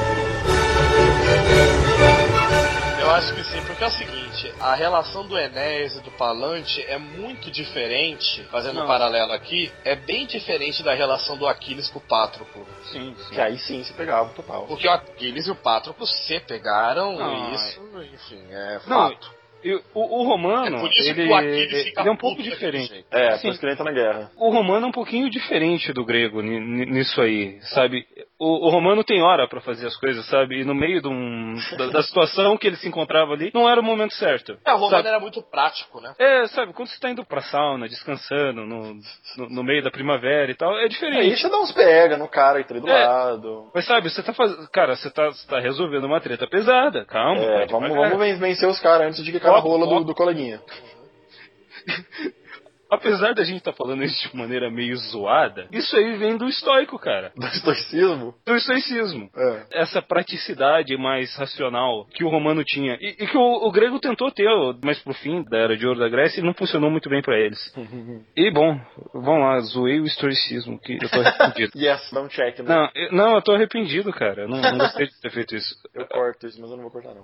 [SPEAKER 2] eu acho que sim, porque é o seguinte, a relação do Enéas e do Palante é muito diferente, fazendo
[SPEAKER 3] Não.
[SPEAKER 2] um paralelo aqui, é bem diferente da relação do Aquiles com o Pátroclo.
[SPEAKER 3] Sim, sim.
[SPEAKER 1] Que aí sim se pegavam, total.
[SPEAKER 2] Porque o Aquiles e o Pátroclo se pegaram,
[SPEAKER 3] Não,
[SPEAKER 2] e isso, enfim, é
[SPEAKER 3] Não,
[SPEAKER 2] fato.
[SPEAKER 3] E o, o Romano,
[SPEAKER 2] É por isso que
[SPEAKER 3] ele,
[SPEAKER 2] o Aquiles fica
[SPEAKER 3] ele é um pouco
[SPEAKER 2] puto daquele
[SPEAKER 3] diferente.
[SPEAKER 2] jeito.
[SPEAKER 1] É,
[SPEAKER 3] Sim.
[SPEAKER 1] por isso que ele entra na guerra.
[SPEAKER 3] O romano é um pouquinho diferente do grego ni- ni- nisso aí, sabe? O, o romano tem hora pra fazer as coisas, sabe? E no meio de um, da, da situação que ele se encontrava ali, não era o momento certo.
[SPEAKER 2] É, o Romano
[SPEAKER 3] sabe?
[SPEAKER 2] era muito prático, né?
[SPEAKER 3] É, sabe, quando você tá indo pra sauna, descansando no, no, no meio da primavera e tal, é
[SPEAKER 1] Aí
[SPEAKER 3] diferente.
[SPEAKER 1] você dá uns pega no cara e tá ali do
[SPEAKER 3] É.
[SPEAKER 1] lado.
[SPEAKER 3] Mas sabe, você tá fazendo. Cara, você tá, você tá resolvendo uma treta pesada, calma.
[SPEAKER 1] É,
[SPEAKER 3] vai
[SPEAKER 1] vamos,
[SPEAKER 3] devagar.
[SPEAKER 1] vamos ven- vencer os caras antes de que cair na
[SPEAKER 3] Foco,
[SPEAKER 1] rola do,
[SPEAKER 3] foco.
[SPEAKER 1] do coleguinha.
[SPEAKER 3] apesar da gente estar tá falando isso de maneira meio zoada, isso aí vem do estoico, cara.
[SPEAKER 1] Do estoicismo?
[SPEAKER 3] Do estoicismo.
[SPEAKER 1] É.
[SPEAKER 3] Essa praticidade mais racional que o romano tinha. E, e que o, o grego tentou ter, mas pro fim da Era de Ouro da Grécia, e não funcionou muito bem pra eles. E, bom, vamos lá, zoei o estoicismo, que eu tô arrependido.
[SPEAKER 1] Yes, dá um check, né?
[SPEAKER 3] Não, eu, não, eu tô arrependido, cara. Eu não, não gostei de ter feito isso.
[SPEAKER 1] Eu corto isso, mas eu não vou cortar, não.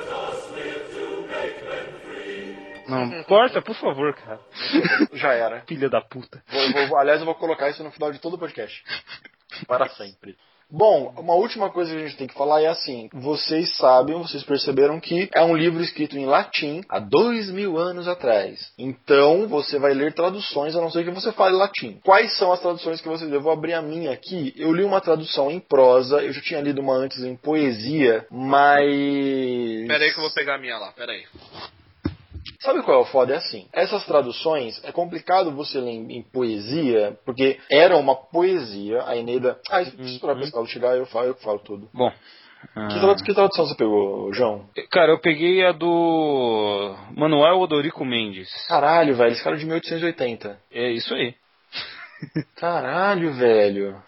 [SPEAKER 3] Não, corta, por favor, cara.
[SPEAKER 1] Já era.
[SPEAKER 3] Filha da puta.
[SPEAKER 1] Vou, vou, aliás, eu vou colocar isso no final de todo o podcast. Para sempre. Bom, uma última coisa que a gente tem que falar é assim, vocês sabem, vocês perceberam que é um livro escrito em latim há dois mil anos atrás. Então, você vai ler traduções, a não ser que você fale latim. Quais são as traduções que vocês... Eu vou abrir a minha aqui. Eu li uma tradução em prosa, eu já tinha lido uma antes em poesia, mas...
[SPEAKER 2] Pera aí que eu vou pegar a minha lá, pera aí.
[SPEAKER 1] Sabe qual é o foda? É assim, essas traduções, é complicado você ler em, em poesia, porque era uma poesia, a Eneida... Ah, se esperar pra escola chegar, eu falo, eu falo tudo.
[SPEAKER 3] Bom...
[SPEAKER 1] Que, tradu que tradução você pegou, João?
[SPEAKER 3] Cara, eu peguei a do Manuel Odorico Mendes.
[SPEAKER 1] Caralho, velho, esse cara é de mil oitocentos e oitenta.
[SPEAKER 3] É isso aí.
[SPEAKER 1] Caralho, velho.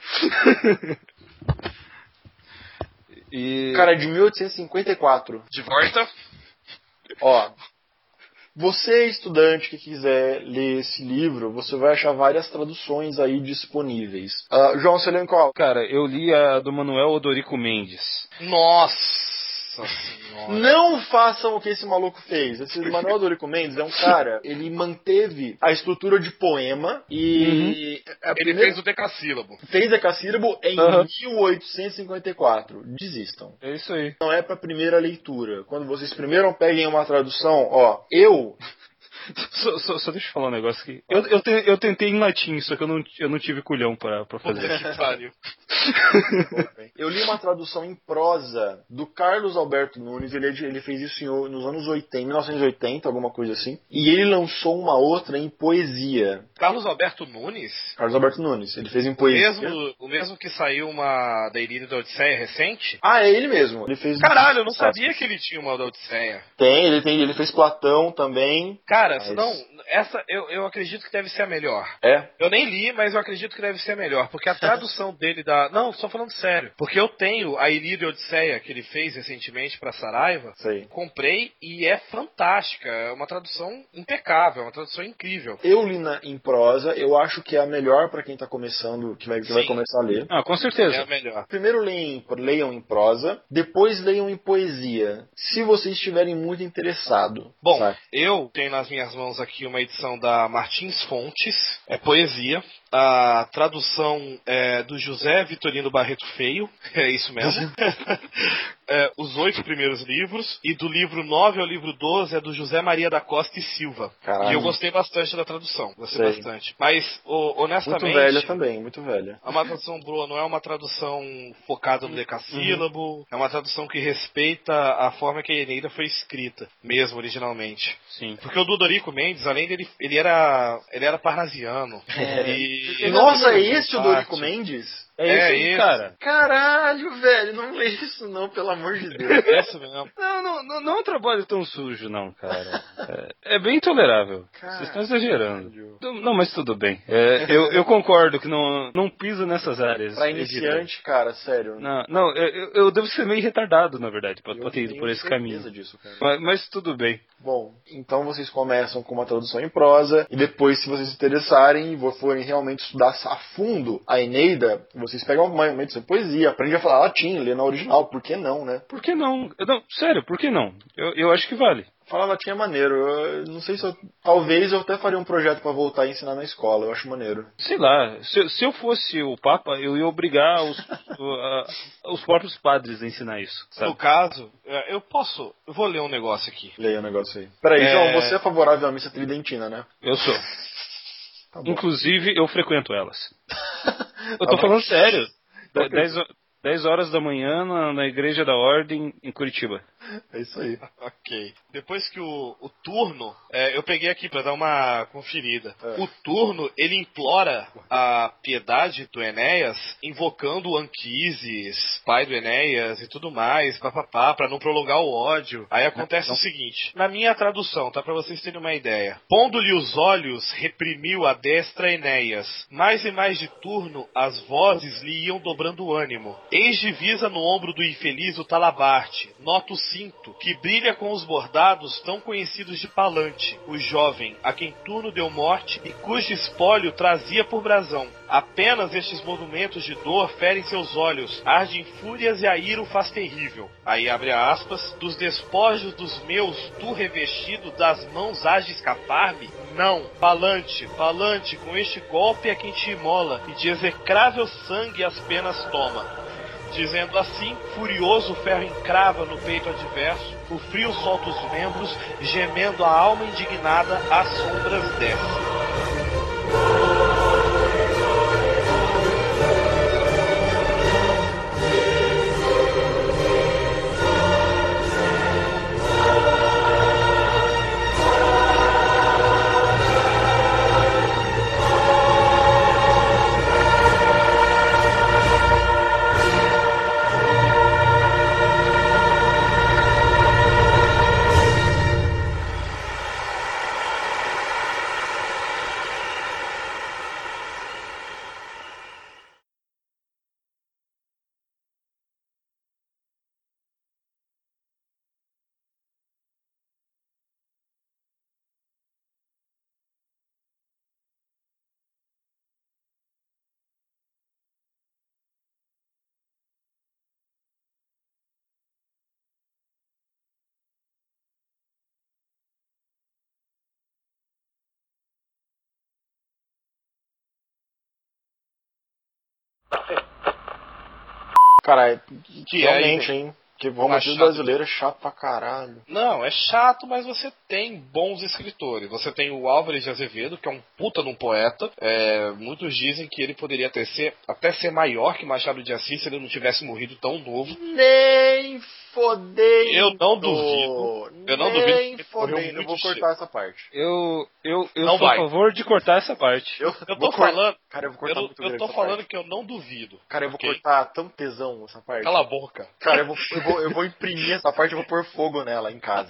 [SPEAKER 3] E...
[SPEAKER 1] Cara, é de mil oitocentos e cinquenta e quatro.
[SPEAKER 2] De volta?
[SPEAKER 1] Ó... Você, estudante que quiser ler esse livro, você vai achar várias traduções aí disponíveis. Uh, João, você leu em qual?
[SPEAKER 3] Cara, eu li a do Manuel Odorico Mendes.
[SPEAKER 2] Nossa senhora.
[SPEAKER 1] Não façam o que esse maluco fez. Esse Manuel Odorico Mendes é um cara, ele manteve a estrutura de poema e...
[SPEAKER 2] Uhum.
[SPEAKER 1] A
[SPEAKER 2] ele
[SPEAKER 1] primeira...
[SPEAKER 2] fez o decassílabo.
[SPEAKER 1] Fez decassílabo em uhum. mil oitocentos e cinquenta e quatro. Desistam.
[SPEAKER 3] É isso aí.
[SPEAKER 1] Não é pra primeira leitura. Quando vocês primeiro peguem uma tradução, ó, eu...
[SPEAKER 3] Só, só, só deixa eu falar um negócio aqui. Eu, eu, te, eu tentei em latim, só que eu não, eu não tive culhão pra, pra fazer.
[SPEAKER 1] Eu li uma tradução em prosa do Carlos Alberto Nunes. Ele, ele fez isso em, nos anos oitenta, mil novecentos e oitenta, alguma coisa assim. E ele lançou uma outra em poesia.
[SPEAKER 2] Carlos Alberto Nunes?
[SPEAKER 1] Carlos Alberto Nunes. Ele fez em poesia.
[SPEAKER 2] O mesmo, o mesmo que saiu uma da Ilíada da Odisseia recente?
[SPEAKER 1] Ah, é ele mesmo. Ele fez.
[SPEAKER 2] Caralho, eu não sabia que ele tinha uma da Odisseia.
[SPEAKER 1] Tem, ele tem. Ele fez Platão também.
[SPEAKER 2] Cara, Mas... não, essa eu, eu acredito que deve ser a melhor.
[SPEAKER 1] É?
[SPEAKER 2] Eu nem li, mas eu acredito que deve ser a melhor. Porque a tradução dele da... Não, só falando sério. Porque eu tenho a Ilíada e Odisseia que ele fez recentemente pra Saraiva.
[SPEAKER 1] Sei.
[SPEAKER 2] Comprei e é fantástica. É uma tradução impecável, é uma tradução incrível.
[SPEAKER 1] Eu li na, em prosa, eu acho que é a melhor pra quem tá começando, que vai, que vai começar a ler.
[SPEAKER 3] Ah, com certeza.
[SPEAKER 2] É a melhor.
[SPEAKER 1] Primeiro leiam, leiam em prosa, depois leiam em poesia. Se vocês estiverem muito interessados.
[SPEAKER 2] Bom,
[SPEAKER 1] sabe?
[SPEAKER 2] Eu tenho nas minhas mãos aqui uma edição da Martins Fontes, é poesia. A tradução é do José Vitorino Barreto Feio, é isso mesmo. é, os oito primeiros livros, e do livro nove ao livro doze é do José Maria da Costa e Silva.
[SPEAKER 1] Caralho.
[SPEAKER 2] E eu gostei bastante da tradução, gostei Sei. bastante. Mas, o, honestamente...
[SPEAKER 1] Muito velha também, muito velha.
[SPEAKER 2] É uma tradução boa, não é uma tradução focada no decassílabo, uhum. é uma tradução que respeita a forma que a Eneida foi escrita, mesmo originalmente.
[SPEAKER 3] Sim.
[SPEAKER 2] Porque o Dodorico Mendes, além dele, ele era, ele era parnasiano.
[SPEAKER 1] É.
[SPEAKER 2] E...
[SPEAKER 1] Nossa, é esse o Dorico Mendes?
[SPEAKER 3] É, é esse, aí, cara.
[SPEAKER 1] Caralho, velho, não lê isso não, pelo amor de Deus.
[SPEAKER 2] É isso mesmo.
[SPEAKER 3] Não, não, não, não é um trabalho tão sujo, não, cara. É, é bem tolerável. Caralho. Vocês estão exagerando. Não, mas tudo bem. É, eu, eu concordo que não, não piso nessas áreas.
[SPEAKER 1] Pra iniciante, evita. Cara, sério.
[SPEAKER 3] Não, não eu, eu devo ser meio retardado, na verdade, pra, pra ter ido por esse caminho.
[SPEAKER 1] Disso, cara.
[SPEAKER 3] Mas, mas tudo bem.
[SPEAKER 1] Bom, então vocês começam com uma tradução em prosa, e depois, se vocês se interessarem e forem realmente estudar a fundo a Eneida, vocês pegam uma edição de poesia, aprendem a falar latim, ler na original, por que não, né?
[SPEAKER 3] Por que não? não sério, por que não? Eu, eu acho que vale.
[SPEAKER 1] Falar latim é maneiro, eu não sei se eu... Talvez eu até faria um projeto pra voltar a ensinar na escola, eu acho maneiro.
[SPEAKER 3] Sei lá, se, se eu fosse o Papa, eu ia obrigar os, uh, os próprios padres a ensinar isso. Sabe?
[SPEAKER 2] No caso, eu posso... Eu vou ler um negócio aqui.
[SPEAKER 1] Leia um negócio aí. Peraí, é... João, você é favorável à missa tridentina, né?
[SPEAKER 3] Eu sou. Tá Inclusive, eu frequento elas. Eu tô tá falando sério. dez horas da manhã na, na Igreja da Ordem, em Curitiba.
[SPEAKER 1] É isso aí.
[SPEAKER 2] Ok. Depois que o, o Turno, é, eu peguei aqui pra dar uma conferida.
[SPEAKER 1] É.
[SPEAKER 2] O Turno, ele implora a piedade do Enéas, invocando o Anquises, pai do Enéas e tudo mais, papapá, pra não prolongar o ódio. Aí acontece não, não. o seguinte, na minha tradução, tá, pra vocês terem uma ideia. Pondo-lhe os olhos, reprimiu a destra Enéas. Mais e mais de turno, as vozes lhe iam dobrando o ânimo. Eis divisa no ombro do infeliz o talabarte. Nota o cinto, que brilha com os bordados tão conhecidos de Palante, o jovem, a quem Turno deu morte e cujo espólio trazia por brasão. Apenas estes monumentos de dor ferem seus olhos, ardem fúrias e a ira o faz terrível. Aí abre aspas, dos despojos dos meus, tu revestido das mãos hás de escapar-me? Não, Palante, Palante, com este golpe é quem te imola, e de execrável sangue as penas toma. Dizendo assim, furioso o ferro encrava no peito adverso, o frio solta os membros, gemendo a alma indignada, às sombras desce.
[SPEAKER 1] Cara,
[SPEAKER 2] que
[SPEAKER 1] realmente,
[SPEAKER 2] é,
[SPEAKER 1] hein? Que o romantismo brasileiro é chato pra caralho.
[SPEAKER 2] Não, é chato, mas você tem bons escritores. Você tem o Álvares de Azevedo, que é um puta de um poeta. É, muitos dizem que ele poderia até ser, até ser maior que Machado de Assis se ele não tivesse morrido tão novo.
[SPEAKER 1] Nem fodendo.
[SPEAKER 2] Eu não duvido. Eu não
[SPEAKER 1] Nem
[SPEAKER 2] duvido.
[SPEAKER 1] fodendo. Eu vou cortar cedo. essa parte.
[SPEAKER 3] Eu, eu, eu
[SPEAKER 2] não
[SPEAKER 3] sou
[SPEAKER 2] vai.
[SPEAKER 3] a favor de cortar essa parte.
[SPEAKER 2] Eu, eu tô falando.
[SPEAKER 1] Cara, eu vou cortar
[SPEAKER 2] eu,
[SPEAKER 1] muito
[SPEAKER 2] eu tô
[SPEAKER 1] essa
[SPEAKER 2] falando
[SPEAKER 1] parte.
[SPEAKER 2] que eu não duvido.
[SPEAKER 1] Cara, eu vou
[SPEAKER 2] okay.
[SPEAKER 1] cortar tão tesão essa parte.
[SPEAKER 2] Cala a boca.
[SPEAKER 1] Cara, eu vou, eu vou, eu vou imprimir essa parte e vou pôr fogo nela em casa.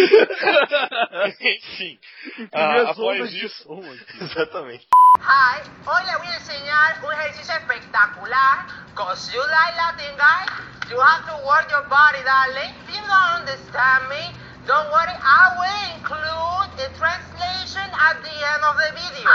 [SPEAKER 2] Enfim. Ah, após isso.
[SPEAKER 1] Exatamente.
[SPEAKER 12] Hi, hoy le voy a enseñar un ejercicio espectacular. Cause you like Latin guy, you have to work your body, darling. If you don't understand me, don't worry, I will include the translation at the end of the video.